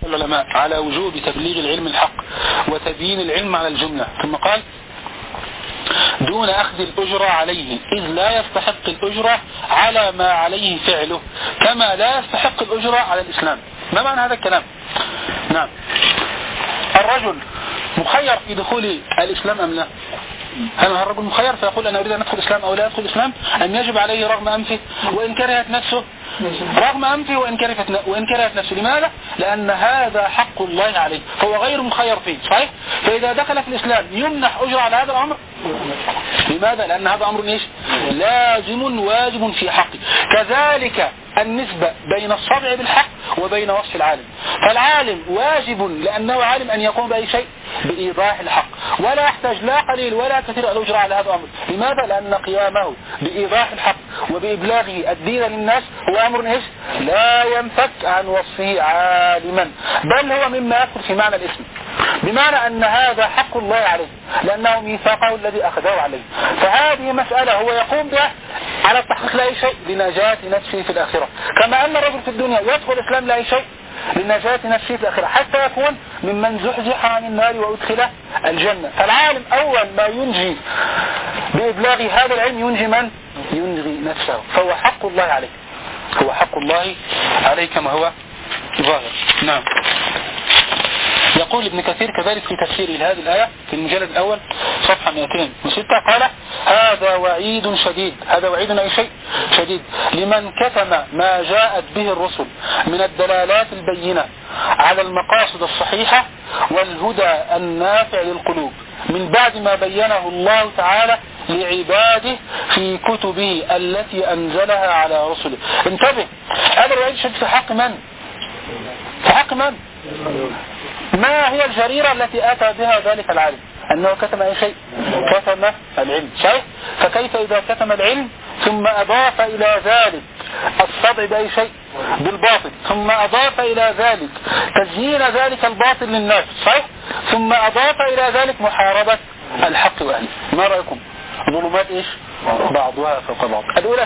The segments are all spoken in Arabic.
العلماء على وجوب تبليغ العلم الحق وتبيين العلم على الجملة. ثم قال دون أخذ الأجرة عليه، إذ لا يستحق الأجرة على ما عليه فعله كما لا يستحق الأجرة على الإسلام. ما معنى هذا الكلام؟ نعم، الرجل مخير في دخول الإسلام أم لا؟ هل الرجل مخير فيقول أنا أريد أن أدخل الإسلام أو لا أدخل الإسلام، أم يجب عليه رغم أنفه وإن كرهت نفسه؟ رغم أنفه وإن كرهت نفسه. لماذا؟ لأن هذا حق الله عليه، هو غير مخير فيه، صحيح؟ فإذا دخل في الإسلام يمنح أجر على هذا الأمر. لماذا؟ لأن هذا أمر إيش؟ لازم واجب في حقه. كذلك النسبة بين الصدع بالحق وبين وصف العالم، فالعالم واجب لأنه عالم أن يقوم بأي شيء بإيضاح الحق، ولا يحتاج لا قليل ولا كثير الأجر على هذا الأمر. لماذا؟ لأن قيامه بإيضاح الحق وبإبلاغه الدين للناس هو أمر إيش؟ لا ينفك عن وصفه عالما، بل هو مما يدخل في معنى الاسم، بمعنى أن هذا حق الله عليه لأنه ميثاقه الذي أخذه عليه. فهذه مسألة هو يقوم بها على التحقيق لأي شيء لنجاة نفسه في الآخرة، كما أن الرجل في الدنيا يدخل الإسلام لأي شيء لنجاة نفسه في الآخرة حتى يكون ممن زحزح عن النار وأدخل الجنة. فالعالم أول ما ينجي بإبلاغ هذا العلم ينجي من؟ ينجي نفسه، فهو حق الله عليه، هو حق الله عليه كما هو ظاهر. نعم. يقول ابن كثير كذلك في تفسيره لهذه الآية في المجلد الأول صفحة 206 قال هذا وعيد شديد، هذا وعيد أي شيء شديد لمن كتم ما جاءت به الرسل من الدلالات البينة على المقاصد الصحيحة والهدى النافع للقلوب من بعد ما بينه الله تعالى لعباده في كتبه التي أنزلها على رسله. انتبه، هذا الوعيد شديد في حق من؟ في حق من؟ ما هي الجريرة التي أتى بها ذلك العالم؟ أنه كتم أي شيء؟ كتم العلم، صحيح؟ فكيف إذا كتم العلم ثم أضاف إلى ذلك الصدع بأي شيء؟ بالباطل، ثم أضاف إلى ذلك تزيين ذلك الباطل للناس، صحيح؟ ثم أضاف إلى ذلك محاربة الحق وأهله. ما رأيكم؟ ظلمات إيش؟ بعضها فوق بعض. الأولى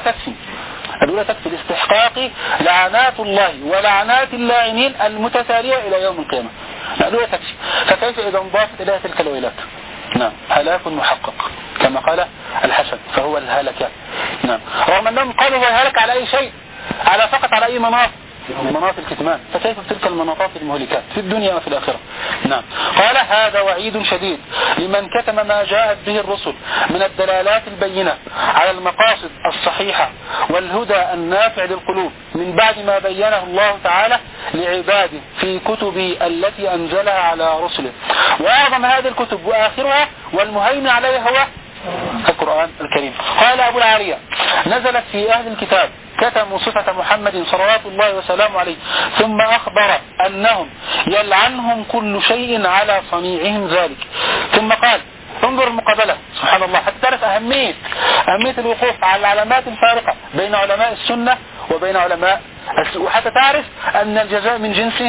تكفي لاستحقاق لعنات الله ولعنات اللاعنين المتتالية إلى يوم القيامة. الأولى تكفي، فكيف إذا انضافت إليها تلك الويلات؟ نعم، هلاك محقق كما قال الحسن، فهو الهلكة. نعم، رغم أنهم قالوا هو هلك على أي شيء؟ فقط على أي مناط الكتمان، فكيف تلك المناطات المهلكات في الدنيا وفي الآخرة؟ نعم، قال هذا وعيد شديد لمن كتم ما جاءت به الرسل من الدلالات البينة على المقاصد الصحيحة والهدى النافع للقلوب من بعد ما بينه الله تعالى لعباده في كتبه التي أنزلها على رسله. وأعظم هذه الكتب وآخرها والمهيمن عليها هو القرآن الكريم. قال أبو العالية نزلت في أهل الكتاب كتموا صفة محمد صلوات الله وسلامه عليه ثم أخبر أنهم يلعنهم كل شيء على صنيعهم ذلك. ثم قال انظر المقابلة، سبحان الله، حتى تعرف أهمية الوقوف على العلامات الفارقة بين علماء السنة وبين علماء وحتى تعرف أن الجزاء من جنسه.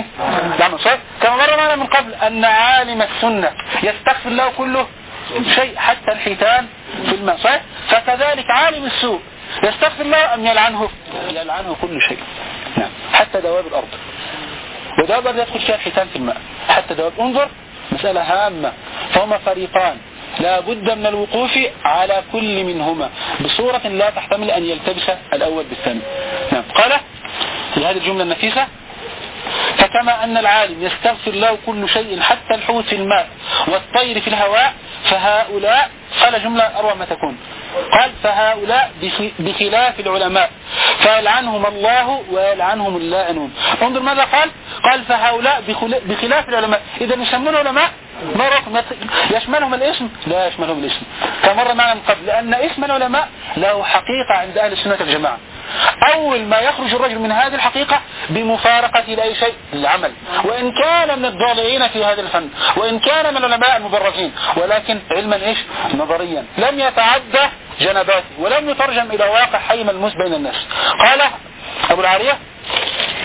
كما مر معنا من قبل أن عالم السنة يستغفر له كله شيء حتى الحيتان في الماء، صحيح؟ فكذلك عالم السوء يستغفر الله أم يلعنه كل شيء. نعم، حتى دواب الأرض، ودواب الأرض يدخل فيها الحيتان في الماء، حتى دواب. انظر، مسألة هامة، فهما فريقان لا بد من الوقوف على كل منهما بصورة لا تحتمل أن يلتبس الأول بالثاني. نعم، قال في هذه الجملة النفيسة فكما أن العالم يستغفر له كل شيء حتى الحوت في الماء والطير في الهواء، فهؤلاء، قال جملة أروع ما تكون، قال فهؤلاء بخلاف العلماء فيلعنهم الله ويلعنهم اللاعنون. انظر ماذا قال فهؤلاء بخلاف العلماء. إذا يسمون علماء ما رقم يشملهم الاسم؟ لا يشملهم الاسم، كمر معنا من قبل، لأن اسم العلماء له حقيقة عند أهل السنة والجماعة. أول ما يخرج الرجل من هذه الحقيقة بمفارقة لأي شيء العمل، وإن كان من الضالعين في هذا الفن، وإن كان من العلماء المبرزين، ولكن علما إيش؟ نظريا لم يتعدى جنباته ولم يترجم إلى واقع حي ملموس بين الناس. قال أبو العالية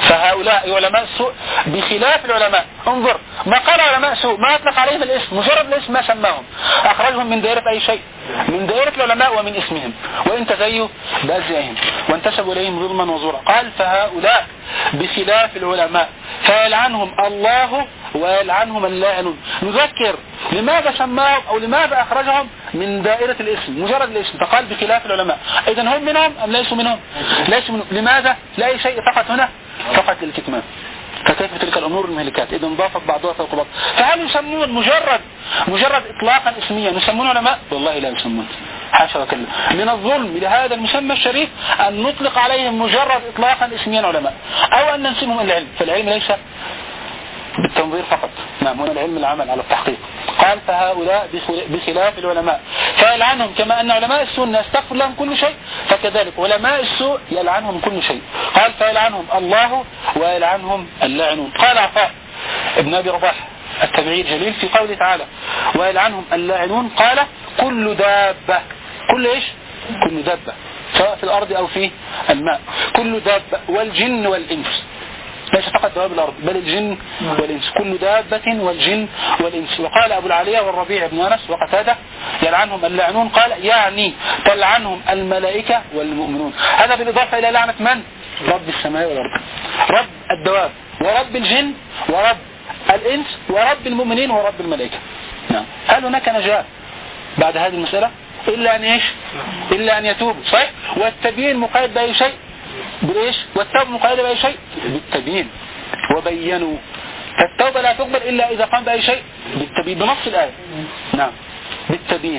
فهؤلاء علماء السوء بخلاف العلماء. انظر ما قال علماء سوء، ما أطلق عليهم الاسم، مجرد الاسم ما سماهم، أخرجهم من دائرة أي شيء، من دائرة العلماء ومن اسمهم، وإن تزيوا بأزيائهم وانتسبوا إليهم ظلما وزورا. قال فهؤلاء بخلاف العلماء فيلعنهم الله ويلعنهم اللاعنون. نذكر لماذا سماهم أو لماذا أخرجهم من دائرة الاسم، مجرد الاسم، فقال بخلاف العلماء. إذن هم منهم أم ليسوا منهم؟ ليسوا منهم. لماذا؟ لا أي شيء، فقط هنا فقط للكتمان. فكيف تلك الأمور المهلكات إذن ضافت بعضها فوق بعض. فهل يسمون مجرد إطلاقا اسميا يسمون علماء؟ والله لا يسمون، حاشا وكلا. من الظلم لهذا المسمى الشريف أن نطلق عليهم مجرد إطلاقا اسميا علماء، أو أن ننسبهم إلى العلم، فالعلم ليس بالتنظير فقط، نعم، هنا العلم العمل على التحقيق. قال فهؤلاء بخلاف العلماء فيلعنهم كما أن علماء السنة يستغفر لهم كل شيء، فكذلك علماء السوء يلعنهم كل شيء. قال فيلعنهم الله ويلعنهم اللاعنون. قال عطاء ابن أبي رباح التابعي الجليل في قوله تعالى ويلعنهم اللاعنون، قال كل دابة، كل إيش؟ كل دابة سواء في الأرض أو في الماء، كل دابة، والجن والإنس، ليس فقط دواب الأرض بل الجن والإنس، كل دابة والجن والإنس. وقال أبو العالية والربيع بن أنس وقتادة يلعنهم اللاعنون، قال يعني تلعنهم الملائكة والمؤمنون. هذا بالإضافة إلى لعنة من؟ رب السماء والأرض، رب الدواب ورب الجن ورب الإنس ورب المؤمنين ورب الملائكة. نعم. هل هناك نجاة بعد هذه المسألة إلا أن إيش؟ إلا أن يتوب، صحيح؟ والتبيين مقيد بأي شيء؟ بالإيش؟ والتوبة مقيدة بأي شيء؟ بالتبيين. وبينوا، فالتوبة لا تقبل إلا إذا قام بأي شيء؟ بالتبيين، بنص الآية. نعم، بالتبيين.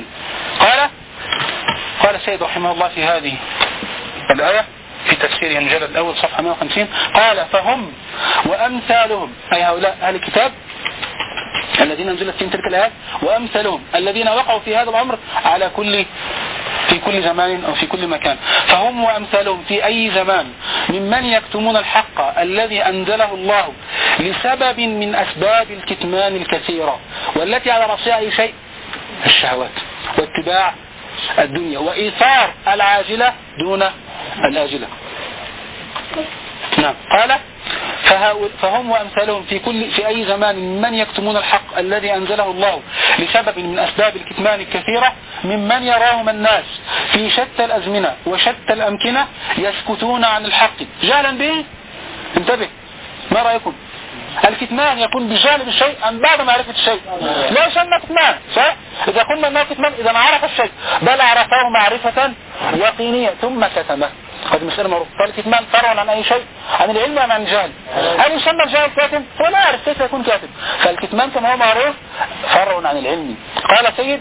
قال السيد رحمه الله في هذه الآية في تفسيره المجلد الأول صفحة 150، قال فهم وأمثالهم، أي هؤلاء أهل الكتاب الذين نزلت فيهم تلك الآيات، وأمثالهم الذين وقعوا في هذا الأمر في كل زمان أو في كل مكان. فهم وأمثالهم في أي زمان ممن يكتمون الحق الذي أنزله الله لسبب من أسباب الكتمان الكثيرة، والتي على رأسها أي شيء؟ الشهوات واتباع الدنيا وإيثار العاجلة دون الآجلة. نعم. قال فهم وأمثالهم في أي زمان ممن يكتمون الحق الذي أنزله الله لسبب من أسباب الكتمان الكثيرة، ممن يراهم الناس في شتى الأزمنة وشتى الأمكنة يسكتون عن الحق جهلا به. انتبه، ما رأيكم؟ الكتمان يكون بجانب الشيء أم بعد معرفة الشيء؟ لا يسمى كتمان، صح؟ إذا قلنا أنه كتمان إذا عرف الشيء، بل عرفه معرفة يقينية ثم كتمه. هذه مسألة معروفة. فالكتمان فرع عن أي شيء؟ عن العلم أم عن الجهل؟ هل يسمى الجاهل كاتب؟ هو لا يعرف كيف يكون كاتب. فالكتمان كما هو معروف فرع عن العلم. قال سيد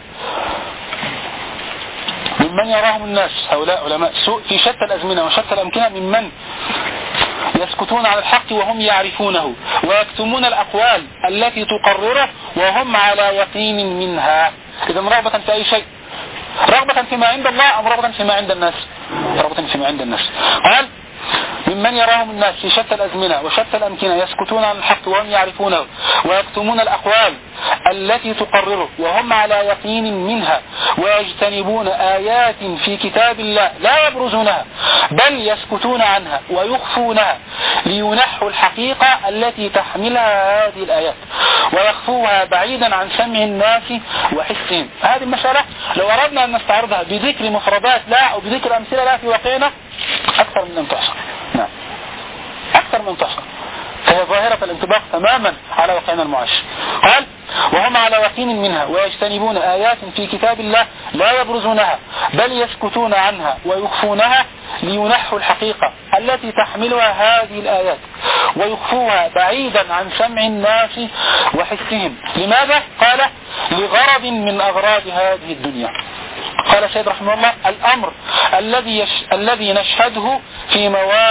ممن يراهم الناس، هؤلاء علماء السوء في شتى الأزمنة وشتى الأمكنة، ممن يسكتون عن الحق وهم يعرفونه ويكتمون الأقوال التي تقرره وهم على يقين منها. إذا رغبة في أي شيء؟ رغبة فيما عند الله أم رغبة فيما عند الناس؟ رغبة فيما عند الناس. قال ممن يراهم الناس في شتى الأزمنة وشتى الأمكنة يسكتون عن الحق وهم يعرفونه ويكتمون الأقوال التي تقرره وهم على يقين منها، ويجتنبون آيات في كتاب الله لا يبرزونها بل يسكتون عنها ويخفونها لينحوا الحقيقة التي تحملها هذه الآيات ويخفوها بعيدا عن سمع الناس وحسهم. هذه المسألة لو أردنا أن نستعرضها بذكر مفردات لا أو بذكر أمثلة لا في واقعنا أكثر من أن تحصى. نعم، أكثر من أن تحصى، فهي ظاهرة الانطباق تماما على واقعنا المعاش. قال وهم على يقين منها ويجتنبون آيات في كتاب الله لا يبرزونها بل يسكتون عنها ويخفونها لينحوا الحقيقة التي تحملها هذه الآيات ويخفوها بعيدا عن سمع الناس وحسهم. لماذا؟ قال لغرض من أغراض هذه الدنيا. قال السيد رحمه الله الأمر الذي نشهده في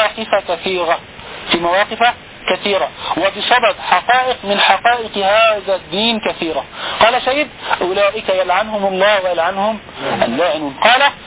مواقف كثيرة وبصدد حقائق من حقائق هذا الدين كثيرة. قال سيد أولئك يلعنهم الله ويلعنهم اللاعنون.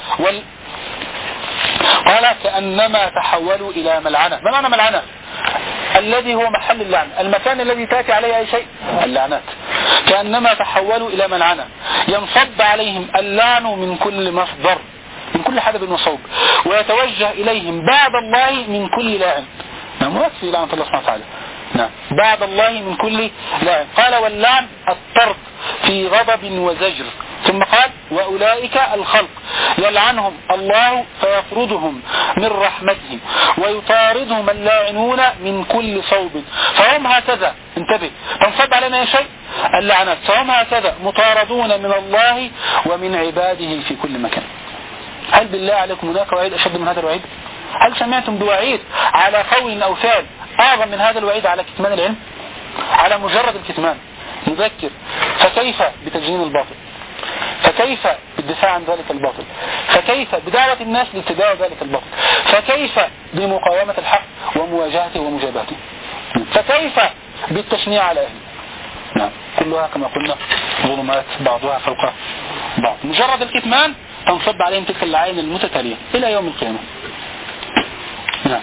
قال كأنما تحولوا إلى ملعنة. ما معنى ملعنة؟ الذي هو محل اللعن، المكان الذي تأتي عليه أي شيء، اللعنات. كأنما تحولوا إلى ملعنة ينصب عليهم اللعن من كل مصدر، من كل حدب وصوب، ويتوجه إليهم بعد الله من كل لاعن. نعم ويكفي لعنة الله سبحانه وتعالى. نعم بعد الله من كل لعن. قال واللعن الطرد في غضب وزجر. ثم قال وأولئك الخلق يلعنهم الله فيطردهم من رحمته ويطاردهم اللاعنون من كل صوب فهم هكذا. انتبه تنصب علينا شيء اللعنات. فهم هكذا مطاردون من الله ومن عباده في كل مكان. هل بالله عليكم هناك وعيد أشد من هذا الوعيد؟ هل سمعتم بوعيد على قول أو فعل أعظم من هذا الوعيد على كتمان العلم؟ على مجرد الكتمان نذكر. فكيف بتجنين الباطل؟ فكيف بالدفاع عن ذلك الباطل؟ فكيف بدعوة الناس لاتباع ذلك الباطل؟ فكيف بمقاومة الحق ومواجهته ومجابهته؟ فكيف بالتشنيع على أهله؟ نعم كلها كما قلنا ظلمات بعضها فوق بعض. مجرد الكتمان تنصب عليهم تلك اللعائن المتتالية إلى يوم القيامة. نعم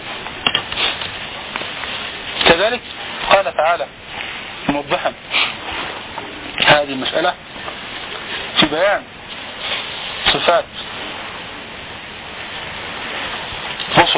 كذلك قال تعالى موضحا هذه المسألة في بيان صفات رسل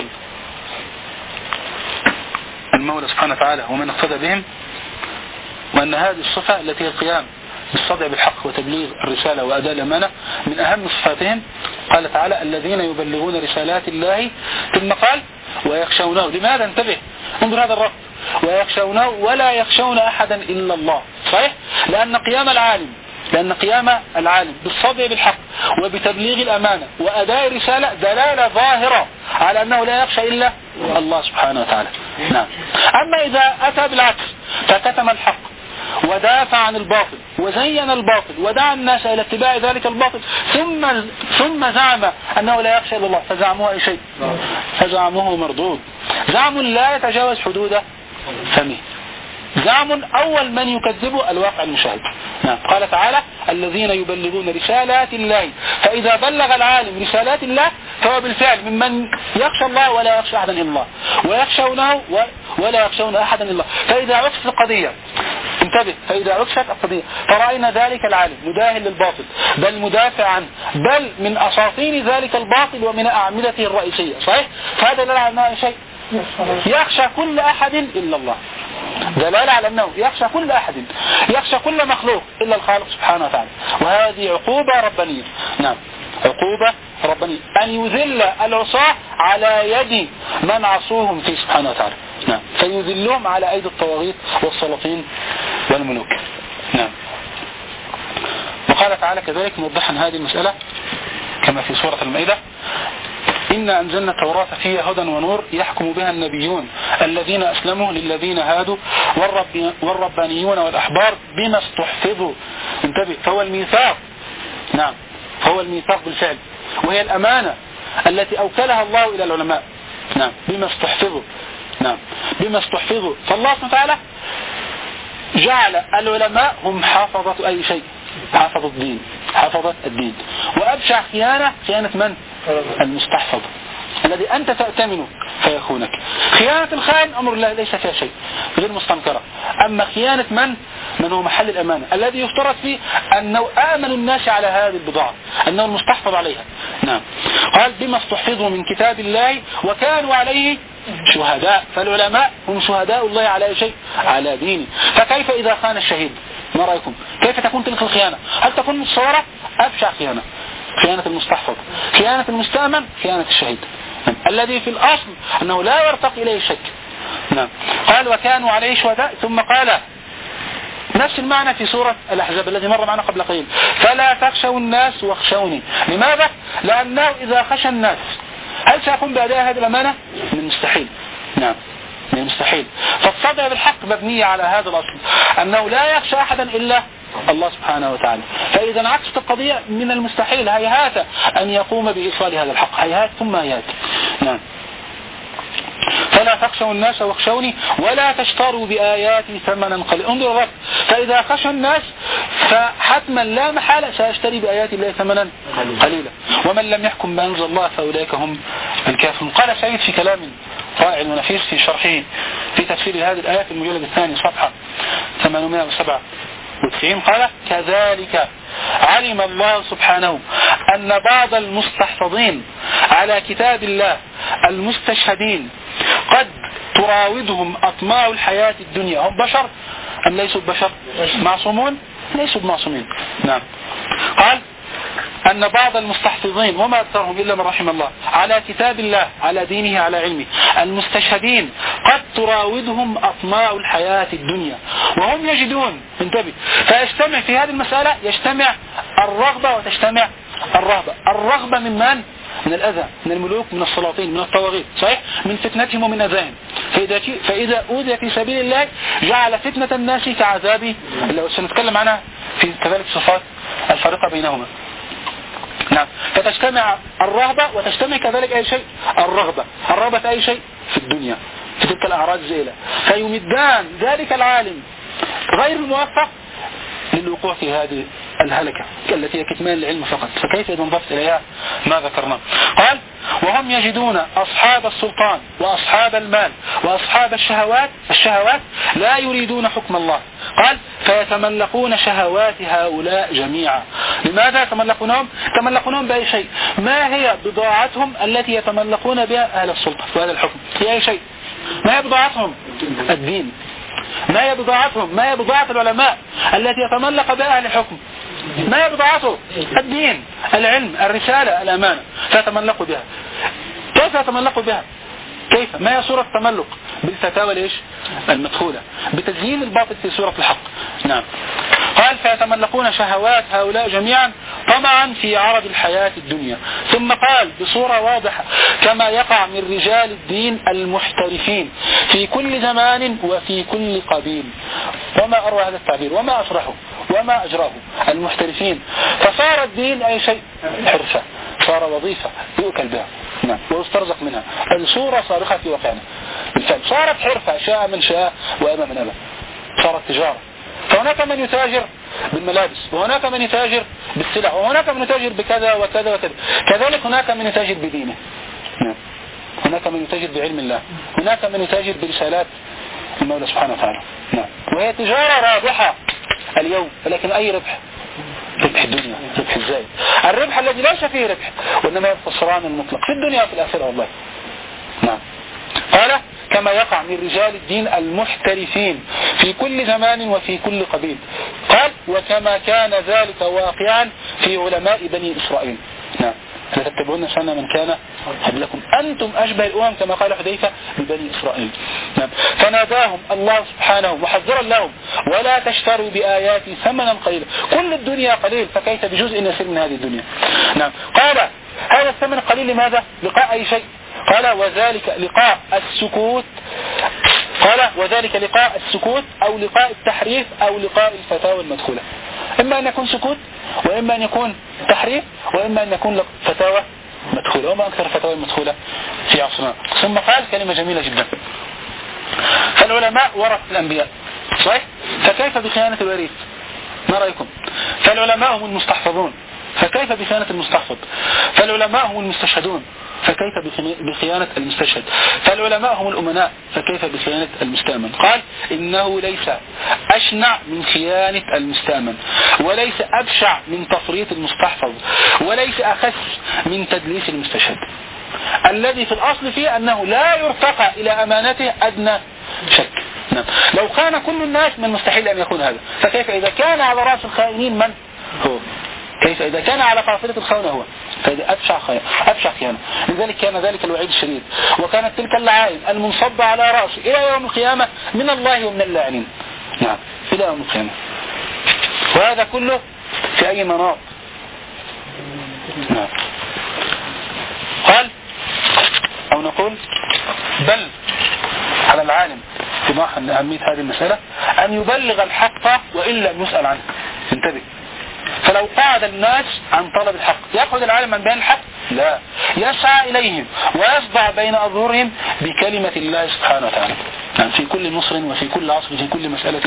المولى سبحانه وتعالى ومن اقتدى بهم، وأن هذه الصفة التي هي القيام بالصدع بالحق وتبليغ الرسالة وأداء الأمانة من أهم صفاتهم. قال تعالى الذين يبلغون رسالات الله ثم قال ويخشونه. لماذا؟ انتبه انظر هذا الربط. ويخشونه ولا يخشون أحدا إلا الله. صحيح؟ لأن قيام العالم بالصدع بالحق وبتبليغ الأمانة وأداء الرسالة دلالة ظاهرة على أنه لا يخشى إلا الله سبحانه وتعالى. نعم. أما إذا أتى بالعكس فكتم الحق ودافع عن الباطل وزين الباطل ودعا الناس إلى اتباع ذلك الباطل ثم زعم أنه لا يخشى إلا الله فزعمه أي شيء؟ فزعمه مردود. زعم لا يتجاوز حدود فمه. زعم أول من يكذبه الواقع المشاهد. نعم. قال تعالى الذين يبلغون رسالات الله. فإذا بلغ العالم رسالات الله فهو بالفعل ممن يخشى الله ولا يخشى أحدا إلا الله ويخشونه ولا يخشون أحدا إلا الله. فإذا عكست القضية انتبه. فإذا عكست القضية فرأينا ذلك العالم مداهن للباطل بل مدافع عنه بل من أساطين ذلك الباطل ومن أعمدته الرئيسية. صحيح؟ فهذا لا على شيء يخشى كل أحد إلا الله. دلالة على أنه يخشى كل أحد يخشى كل مخلوق إلا الخالق سبحانه وتعالى. وهذه عقوبة ربانية. نعم عقوبة ربانية أن يذل العصاة على يد من عصوهم فيه سبحانه وتعالى. نعم فيذلهم على أيدي الطواغيت والسلاطين والملوك. نعم. وقال تعالى كذلك موضحا هذه المسألة كما في سورة المائدة إنا أنزلنا التوراة فيها هدى ونور يحكم بها النبيون الذين أسلموا للذين هادوا والربانيون والأحبار بما استحفظوا. انتبه فهو الميثاق. نعم فهو الميثاق بالفعل وهي الأمانة التي أوكلها الله إلى العلماء. نعم بما استحفظوا. نعم بما استحفظوا. فالله سبحانه وتعالى جعل العلماء هم حافظة أي شيء حافظة الدين حافظة الدين. وأبشع خيانة من؟ المستحفظ الذي أنت تأتمنه فيخونك. خيانة الخائن أمر الله ليس فيها شيء غير مستنكرة. أما خيانة من هو محل الأمانة الذي يفترض فيه أنه آمن الناس على هذه البضاعة أنه المستحفظ عليها. نعم قال بما استحفظوا من كتاب الله وكانوا عليه شهداء. فالعلماء هم شهداء الله على شيء على دينه. فكيف إذا خان الشهيد؟ ما رأيكم؟ كيف تكون تلك الخيانة؟ هل تكون متصورة؟ أبشع خيانة المستحفظ خيانة المستأمن خيانة الشهيد الذي في الأصل أنه لا يرتقي إليه شك. نعم قال وكانوا عليه شهداء. ثم قال نفس المعنى في سورة الأحزاب الذي مر معنا قبل قليل فلا تخشوا الناس واخشوني. لماذا؟ لأنه إذا خشى الناس هل سيقوم بأداء هذه الأمانة؟ من المستحيل. نعم من المستحيل. فالصدع بالحق مبنية على هذا الأصل أنه لا يخشى أحدا إلا الله سبحانه وتعالى. فإذا عكست القضية من المستحيل هيهات أن يقوم بإيصال هذا الحق. هيهات ثم هيهات. نعم فلا تخشوا الناس واخشوني ولا تشتروا بآياتي ثمنا قليلا. انظر الرب. فإذا خشى الناس فحتما لا محالة سيشتري بآيات الله ثمنا قليلا ومن لم يحكم بأنزل الله فأولئك هم الكافرون. قال سيد في كلام رائع ونفيس في شرحه في تفسير هذه الآيات المجلد الثاني صفحة 897 قال كذلك علم الله سبحانه أن بعض المستحفظين على كتاب الله المستشهدين قد تراودهم أطماع الحياة الدنيا. هم بشر أم ليسوا بشر؟ معصومون؟ ليسوا بمعصومين. نعم. قال أن بعض المستحفظين وما أكثرهم إلا من رحم الله على كتاب الله، على دينه، على علمه، المستشهدين، قد تراودهم أطماع الحياة الدنيا وهم يجدون. انتبه، فيجتمع في هذه المسألة، يجتمع الرغبة وتجتمع الرهبة. الرغبة من من؟ من الأذى، من الملوك، من السلاطين، من الطواغيت، صحيح، من فتنتهم ومن أذاهم. فإذا أوذي في سبيل الله جعل فتنة الناس كعذاب الله. سنتكلم عنها في كذلك صفات الفرقة بينهما. نعم. فتجتمع الرهبة وتجتمع كذلك أي شيء الرغبة. الرغبة في أي شيء في الدنيا، في تلك الأعراض الزائلة، فيمدان ذلك العالم غير الموفق للوقوع في هذه الهلكة التي هي كتمان العلم فقط. فكيف إذا انضفت إليها ما ذكرنا؟ قال وهم يجدون أصحاب السلطان وأصحاب المال وأصحاب الشهوات لا يريدون حكم الله. قال فيتملقون شهوات هؤلاء جميعا. لماذا يتملقونهم؟ يتملقونهم بأي شيء. ما هي بضاعتهم التي يتملقون بها أهل السلطة وهذا الحكم؟ في أي شيء. ما هي بضاعتهم؟ الدين. ما هي بضاعتهم؟ ما هي بضاعة العلماء التي يتملق بها أهل الحكم؟ ما هي بضاعته؟ الدين، العلم، الرسالة، الأمانة. فيتملقوا بها. كيف يتملقوا بها؟ كيف؟ ما هي صورة التملق؟ بالفتاوى ليش؟ المدخولة، بتزيين الباطل في صورة الحق. نعم. قال فيتملقون شهوات هؤلاء جميعا طمعا في عرض الحياة الدنيا. ثم قال بصورة واضحة كما يقع من رجال الدين المحترفين في كل زمان وفي كل قبيل. وما أروع هذا التعبير وما أفرحه وما أجراه. المحترفين، فصار الدين أي شيء حرفة، صار وظيفة يؤكل بها. نعم. ويسترزق منها. الصورة صارخة في واقعنا بالفعل. صارت حرفة، شاء من شاء وأبى من أبى. صارت تجارة. فهناك من يتاجر بالملابس، وهناك من يتاجر بالسلع، وهناك من يتاجر بكذا وكذا وكذا. كذلك هناك من يتاجر بدينه. نعم. هناك من يتاجر بعلم الله، هناك من يتاجر برسالات المولى سبحانه وتعالى. نعم. وهي تجارة رابحة اليوم، ولكن أي ربح؟ ربح الدنيا، ربح الزائد، الربح الذي ليس فيه ربح، وإنما يبقى الخسران المطلق في الدنيا وفي الآخرة والله. نعم. قال كما يقع من رجال الدين المحترفين في كل زمان وفي كل قبيل. قال وكما كان ذلك واقعا في علماء بني إسرائيل. نعم. لتتبعون سنة من كان قبلكم أنتم أشبه الأمم كما قال حذيفة ببني إسرائيل. نعم. فناداهم الله سبحانه وحذرا لهم ولا تشتروا بآياتي ثمنا قليلا. كل الدنيا قليل، فكيف بجزء يسير من هذه الدنيا. نعم. قال هذا الثمن قليل لماذا؟ لقاء أي شيء. قال وذلك لقاء السكوت. قال وذلك لقاء السكوت أو لقاء التحريف أو لقاء الفتاوى المدخولة. إما أن يكون سكوت، وإما أن يكون تحريف، وإما أن يكون فتاوى مدخولة. وما أكثر الفتاوى المدخولة في عصرنا. ثم قال كلمة جميلة جدا: فالعلماء ورث الأنبياء. صحيح؟ فكيف بخيانة الوريث؟ ما رأيكم؟ فالعلماء هم المستحفظون، فكيف بخيانة المستحفظ؟ فالعلماء هم المستشهدون، فكيف بخيانة المستشهد؟ فالعلماء هم الأمناء، فكيف بخيانة المستأمن؟ قال إنه ليس أشنع من خيانة المستأمن، وليس أبشع من تفريط المستحفظ، وليس أخس من تدليس المستشهد، الذي في الأصل فيه أنه لا يرتقى إلى أمانته أدنى شك. نعم. لو كان كل الناس من مستحيل أن يكون هذا، فكيف إذا كان على رأس الخائنين من هو؟ كيف إذا كان على قافلة الخونة هو؟ فإذا أبشع خيانة. لذلك كان ذلك الوعيد الشديد، وكانت تلك اللعائن المنصبة على رأسه إلى يوم القيامة من الله ومن اللاعنين. نعم. إلى يوم القيامة. وهذا كله في أي مناط؟ نعم. قال أو نقول بل على العالم اتضاحا لأهمية هذه المسألة أن يبلغ الحق وإن لم يسأل عنه. انتبه. فلو قعد الناس عن طلب الحق يأخذ العالم عن بيان الحق؟ لا، يسعى إليهم ويصدع بين أظهرهم بكلمة الله سبحانه وتعالى. يعني في كل مصر وفي كل عصر في كل مسألة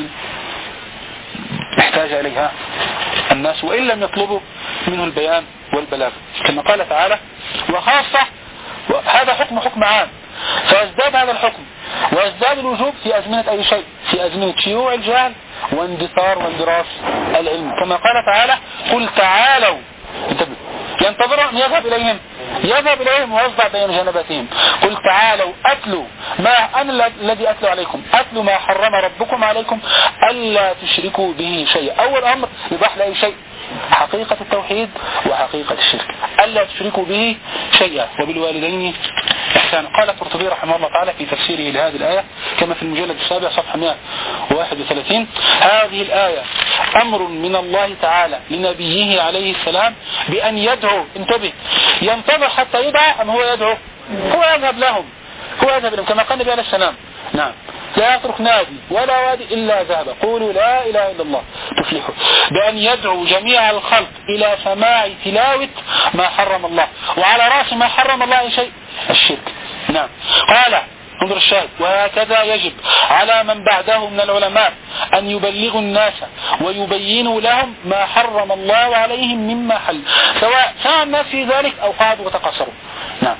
احتاج إليها الناس وإن لم يطلبوا منه البيان والبلاغ، كما قال تعالى: وخاصة هذا حكم عام، فيزداد هذا الحكم ويزداد الوجوب في أزمنة أي شيء، في أزمنة شيوع الجهل واندثار واندراس العلم، كما قال تعالى: قل تعالوا. ينتظر أن يذهب إليهم؟ يذهب إليهم ويصدع بين جنباتهم. قل تعالوا أتلوا ما أنا الذي أتلو عليكم، أتلوا ما حرم ربكم عليكم ألا تشركوا به شيئا. أول أمر يباح لأي شيء حقيقة التوحيد وحقيقة الشرك، ألا تشركوا به شيئا وبالوالدين إحسانا. قال القرطبي رحمه الله تعالى في تفسيره لهذه الآية كما في المجلد السابع صفحة 131: هذه الآية أمر من الله تعالى لنبيه عليه السلام بأن يدعو، انتبه، ينتظر حتى يدعى أم هو يدعو؟ هو يذهب لهم، هو يذهب لهم كما قال النبي عليه السلام. نعم، لا يترك نادي ولا وادي إلا ذهب، قولوا لا إله إلا الله تفلحوا. بأن يدعو جميع الخلق إلى سماع تلاوة ما حرم الله، وعلى رأس ما حرم الله شيء الشرك. نعم. قال انظر الشاهد: وهكذا يجب على من بعده من العلماء أن يبلغوا الناس ويبينوا لهم ما حرم الله عليهم مما حل، سواء سعى الناس في ذلك أو قعدوا وتقاصروا. نعم.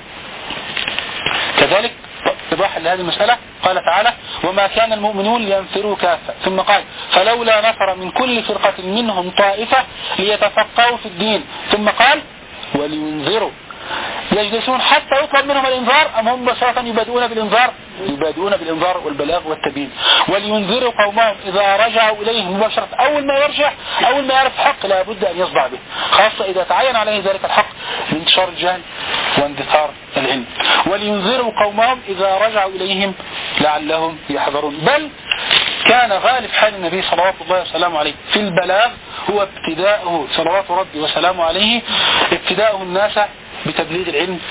كذلك إيضاحا لهذه المسألة قال تعالى: وما كان المؤمنون لينفروا كافة، ثم قال: فلولا نفر من كل فرقة منهم طائفة ليتفقهوا في الدين، ثم قال: ولينذروا. يجلسون حتى يطلب منهم الإنذار أم هم بساطا يبادئون بالإنذار؟ يبادئون بالإنذار والبلاغ والتبيين. ولينذروا قومهم إذا رجعوا إليهم مباشرة. أول ما يرجع، أول ما يعرف الحق لا بد أن يصدع به، خاصة إذا تعين عليه ذلك الحق من انتشار الجهل واندثار العلم. ولينذروا قومهم إذا رجعوا إليهم لعلهم يحذرون. بل كان غالب حال النبي صلوات الله وسلامه عليه في البلاغ هو ابتداءه صلوات ربي وسلامه عليه، ابتداءه الناس بتبليغ العلم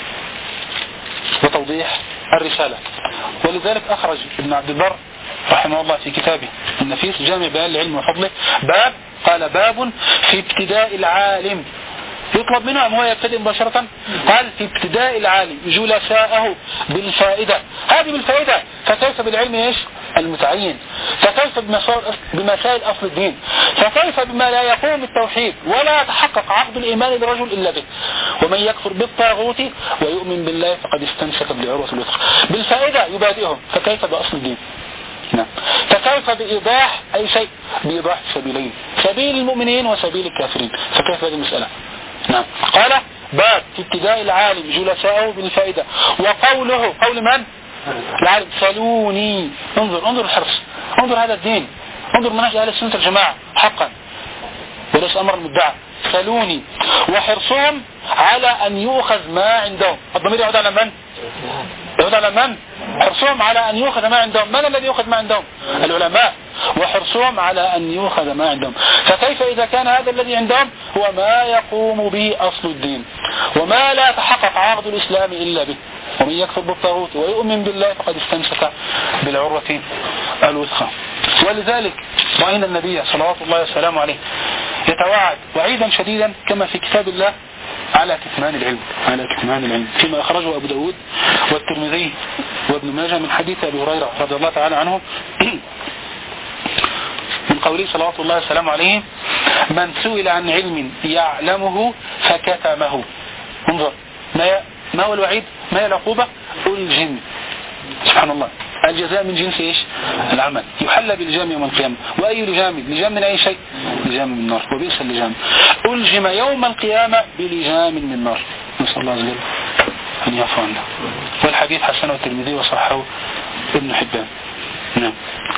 وتوضيح الرسالة. ولذلك أخرج ابن عبد البر رحمه الله في كتابه النفيس جامع بيان العلم وفضله باب، قال: باب في ابتداء العالم. يطلب منه أم هو يبتدئ مباشرة؟ قال: في ابتداء العالم جلساءه بالفائدة. هذه بالفائدة، فكيف بالعلم ايش؟ المتعين، فكيف بمسائل أصل الدين، فكيف بما لا يقوم التوحيد ولا يتحقق عقد الإيمان للرجل إلا به. ومن يكفر بالطاغوت ويؤمن بالله فقد استمسك بالعروة الوثقى. بالفائدة يبادئهم، فكيف بأصل الدين؟ نعم. فكيف بإيضاح أي شيء؟ بإيضاح سبيلين، سبيل المؤمنين وسبيل الكافرين، فكيف هذه المسألة؟ نعم. قال: باب في ابتداء العالم جلساءه بالفائدة. وقوله قول من؟ العالم: سلوني. انظر الحرص، انظر هذا الدين، انظر منهج أهل السنة الجماعة حقا وليس أمر المدعى. سلوني. وحرصهم على أن يؤخذ ما عندهم. الضمير يعود على من؟ يعود على من؟ حرصهم على أن يؤخذ ما عندهم. من الذي يؤخذ ما عندهم؟ العلماء. وحرصهم على أن يؤخذ ما عندهم. فكيف إذا كان هذا الذي عندهم هو ما يقوم به أصل الدين وما لا يتحقق عقد الإسلام إلا به؟ ومن يكفر بالطاغوت ويؤمن بالله فقد استمسك بالعروة الوثقى. ولذلك رأينا النبي صلوات الله وسلامه عليه يتوعد وعيدا شديدا كما في كتاب الله على كتمان العلم، فيما أخرجه أبو داود والترمذي وابن ماجه من حديث أبي هريرة رضي الله تعالى عنه من قوله صلوات الله وسلامه عليه: من سئل عن علم يعلمه فكتمه. انظر ما هو الوعيد، ما هي العقوبة؟ الجم. سبحان الله، الجزاء من جنس ايش؟ العمل. يحلى بالجام يوم القيامة. وأي لجام؟ لجام من أي شيء؟ لجام من النار، وبئس اللجام. ألجم يوم القيامة بلجام من النار. نسأل الله عز وجل أن يعفو عنا. والحديث حسنه الترمذي وصححه ابن حبان. نعم.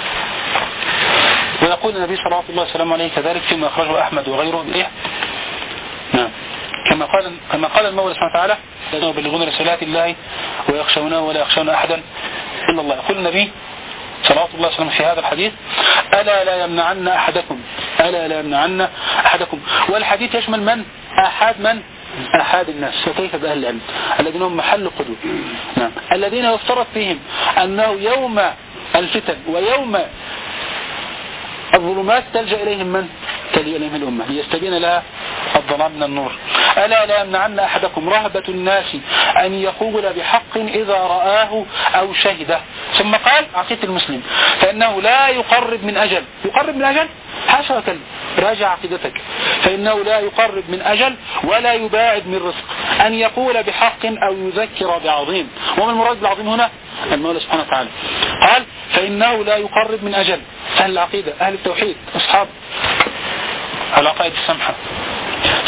ويقول النبي صلى الله عليه وسلم عليه كذلك فيما أخرجه أحمد وغيره بإيه؟ نعم. كما قال المولى سبحانه وتعالى: الذين يبلغون رسالات الله ويخشونه ولا يخشون أحدا إلا الله. يقول النبي صلى الله عليه وسلم في هذا الحديث: ألا لا يمنعن أحدكم. والحديث يشمل من؟ أحد الناس. فكيف بأهل العلم الذين هم محل قدوة؟ نعم. الذين يفترض فيهم أنه يوم الفتن ويوم الظلمات تلجأ إليهم من؟ تلجأ إليهم الأمة ليستبين لها الظلام من النور. ألا لا يمنعن أحدكم رهبة الناس أن يقول بحق إذا رآه أو شهده. ثم قال: عقيدة المسلم فإنه لا يقرب من أجل. يقرب من أجل؟ حاشا وكلا، راجع عقيدتك. فإنه لا يقرب من أجل ولا يباعد من رزق أن يقول بحق أو يذكر بعظيم. وما المراد بالعظيم هنا؟ المولى سبحانه وتعالى قال: فإنه لا يقرب من أجل. أهل العقيدة، أهل التوحيد، أصحاب العقائد السمحة.